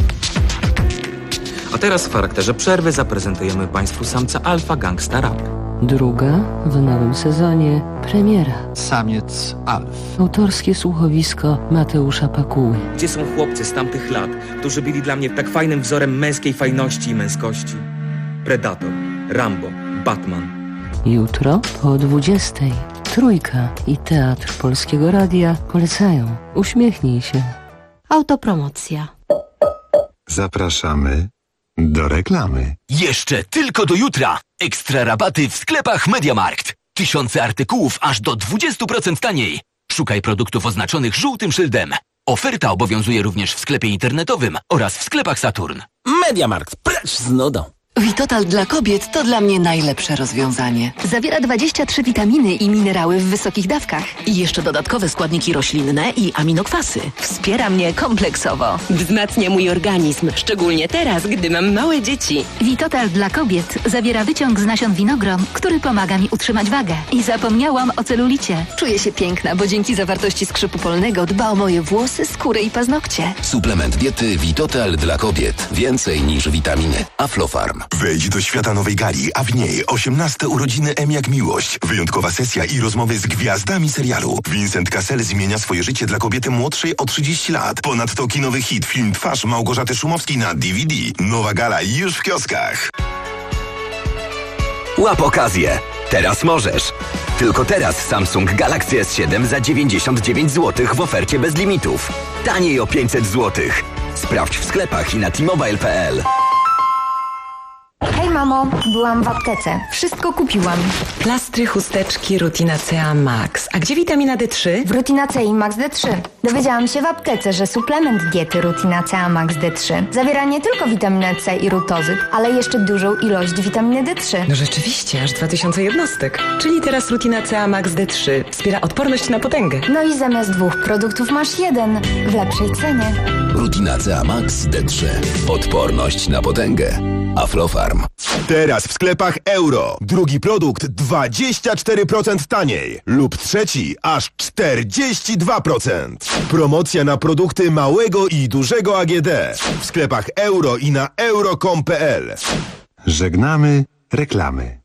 A teraz w charakterze przerwy zaprezentujemy Państwu samca Alfa Gangsta Rap. Druga w nowym sezonie premiera. Samiec Alf. Autorskie słuchowisko Mateusza Pakuły. Gdzie są chłopcy z tamtych lat, którzy byli dla mnie tak fajnym wzorem męskiej fajności i męskości? Predator, Rambo, Batman. Jutro po 20:00 Trójka i Teatr Polskiego Radia polecają. Uśmiechnij się. Autopromocja. Zapraszamy do reklamy. Jeszcze tylko do jutra. Ekstra rabaty w sklepach MediaMarkt. Tysiące artykułów aż do 20% taniej. Szukaj produktów oznaczonych żółtym szyldem. Oferta obowiązuje również w sklepie internetowym oraz w sklepach Saturn. MediaMarkt, precz z nudą. Vitotal dla kobiet to dla mnie najlepsze rozwiązanie. Zawiera 23 witaminy i minerały w wysokich dawkach. I jeszcze dodatkowe składniki roślinne i aminokwasy. Wspiera mnie kompleksowo. Wzmacnia mój organizm, szczególnie teraz, gdy mam małe dzieci. Vitotal dla kobiet zawiera wyciąg z nasion winogron, który pomaga mi utrzymać wagę. I zapomniałam o celulicie. Czuję się piękna, bo dzięki zawartości skrzypu polnego dba o moje włosy, skórę i paznokcie. Suplement diety Vitotal dla kobiet. Więcej niż witaminy. Aflofarm. Wejdź do świata nowej gali, a w niej 18 urodziny M jak miłość. Wyjątkowa sesja i rozmowy z gwiazdami serialu. Vincent Cassel zmienia swoje życie dla kobiety młodszej o 30 lat. Ponadto kinowy hit, film Twarz Małgorzaty Szumowskiej na DVD. Nowa gala już w kioskach. Łap okazję. Teraz możesz. Tylko teraz Samsung Galaxy S7 za 99 zł w ofercie bez limitów. Taniej o 500 zł. Sprawdź w sklepach i na t-mobile.pl. Hej mamo, byłam w aptece. Wszystko kupiłam. Plastry, chusteczki, Rutina CA Max. A gdzie witamina D3? W Rutina C i Max D3. Dowiedziałam się w aptece, że suplement diety Rutina CA Max D3 zawiera nie tylko witaminę C i rutozyt, ale jeszcze dużą ilość witaminy D3. No rzeczywiście, aż 2000 jednostek. Czyli teraz Rutina CA Max D3 wspiera odporność na potęgę. No i zamiast 2 produktów masz 1 w lepszej cenie. Rutina CA Max D3. Odporność na potęgę. Aflofarm. Teraz w sklepach Euro. Drugi produkt 24% taniej. Lub trzeci aż 42%. Promocja na produkty małego i dużego AGD. W sklepach Euro i na euro.com.pl. Żegnamy reklamy.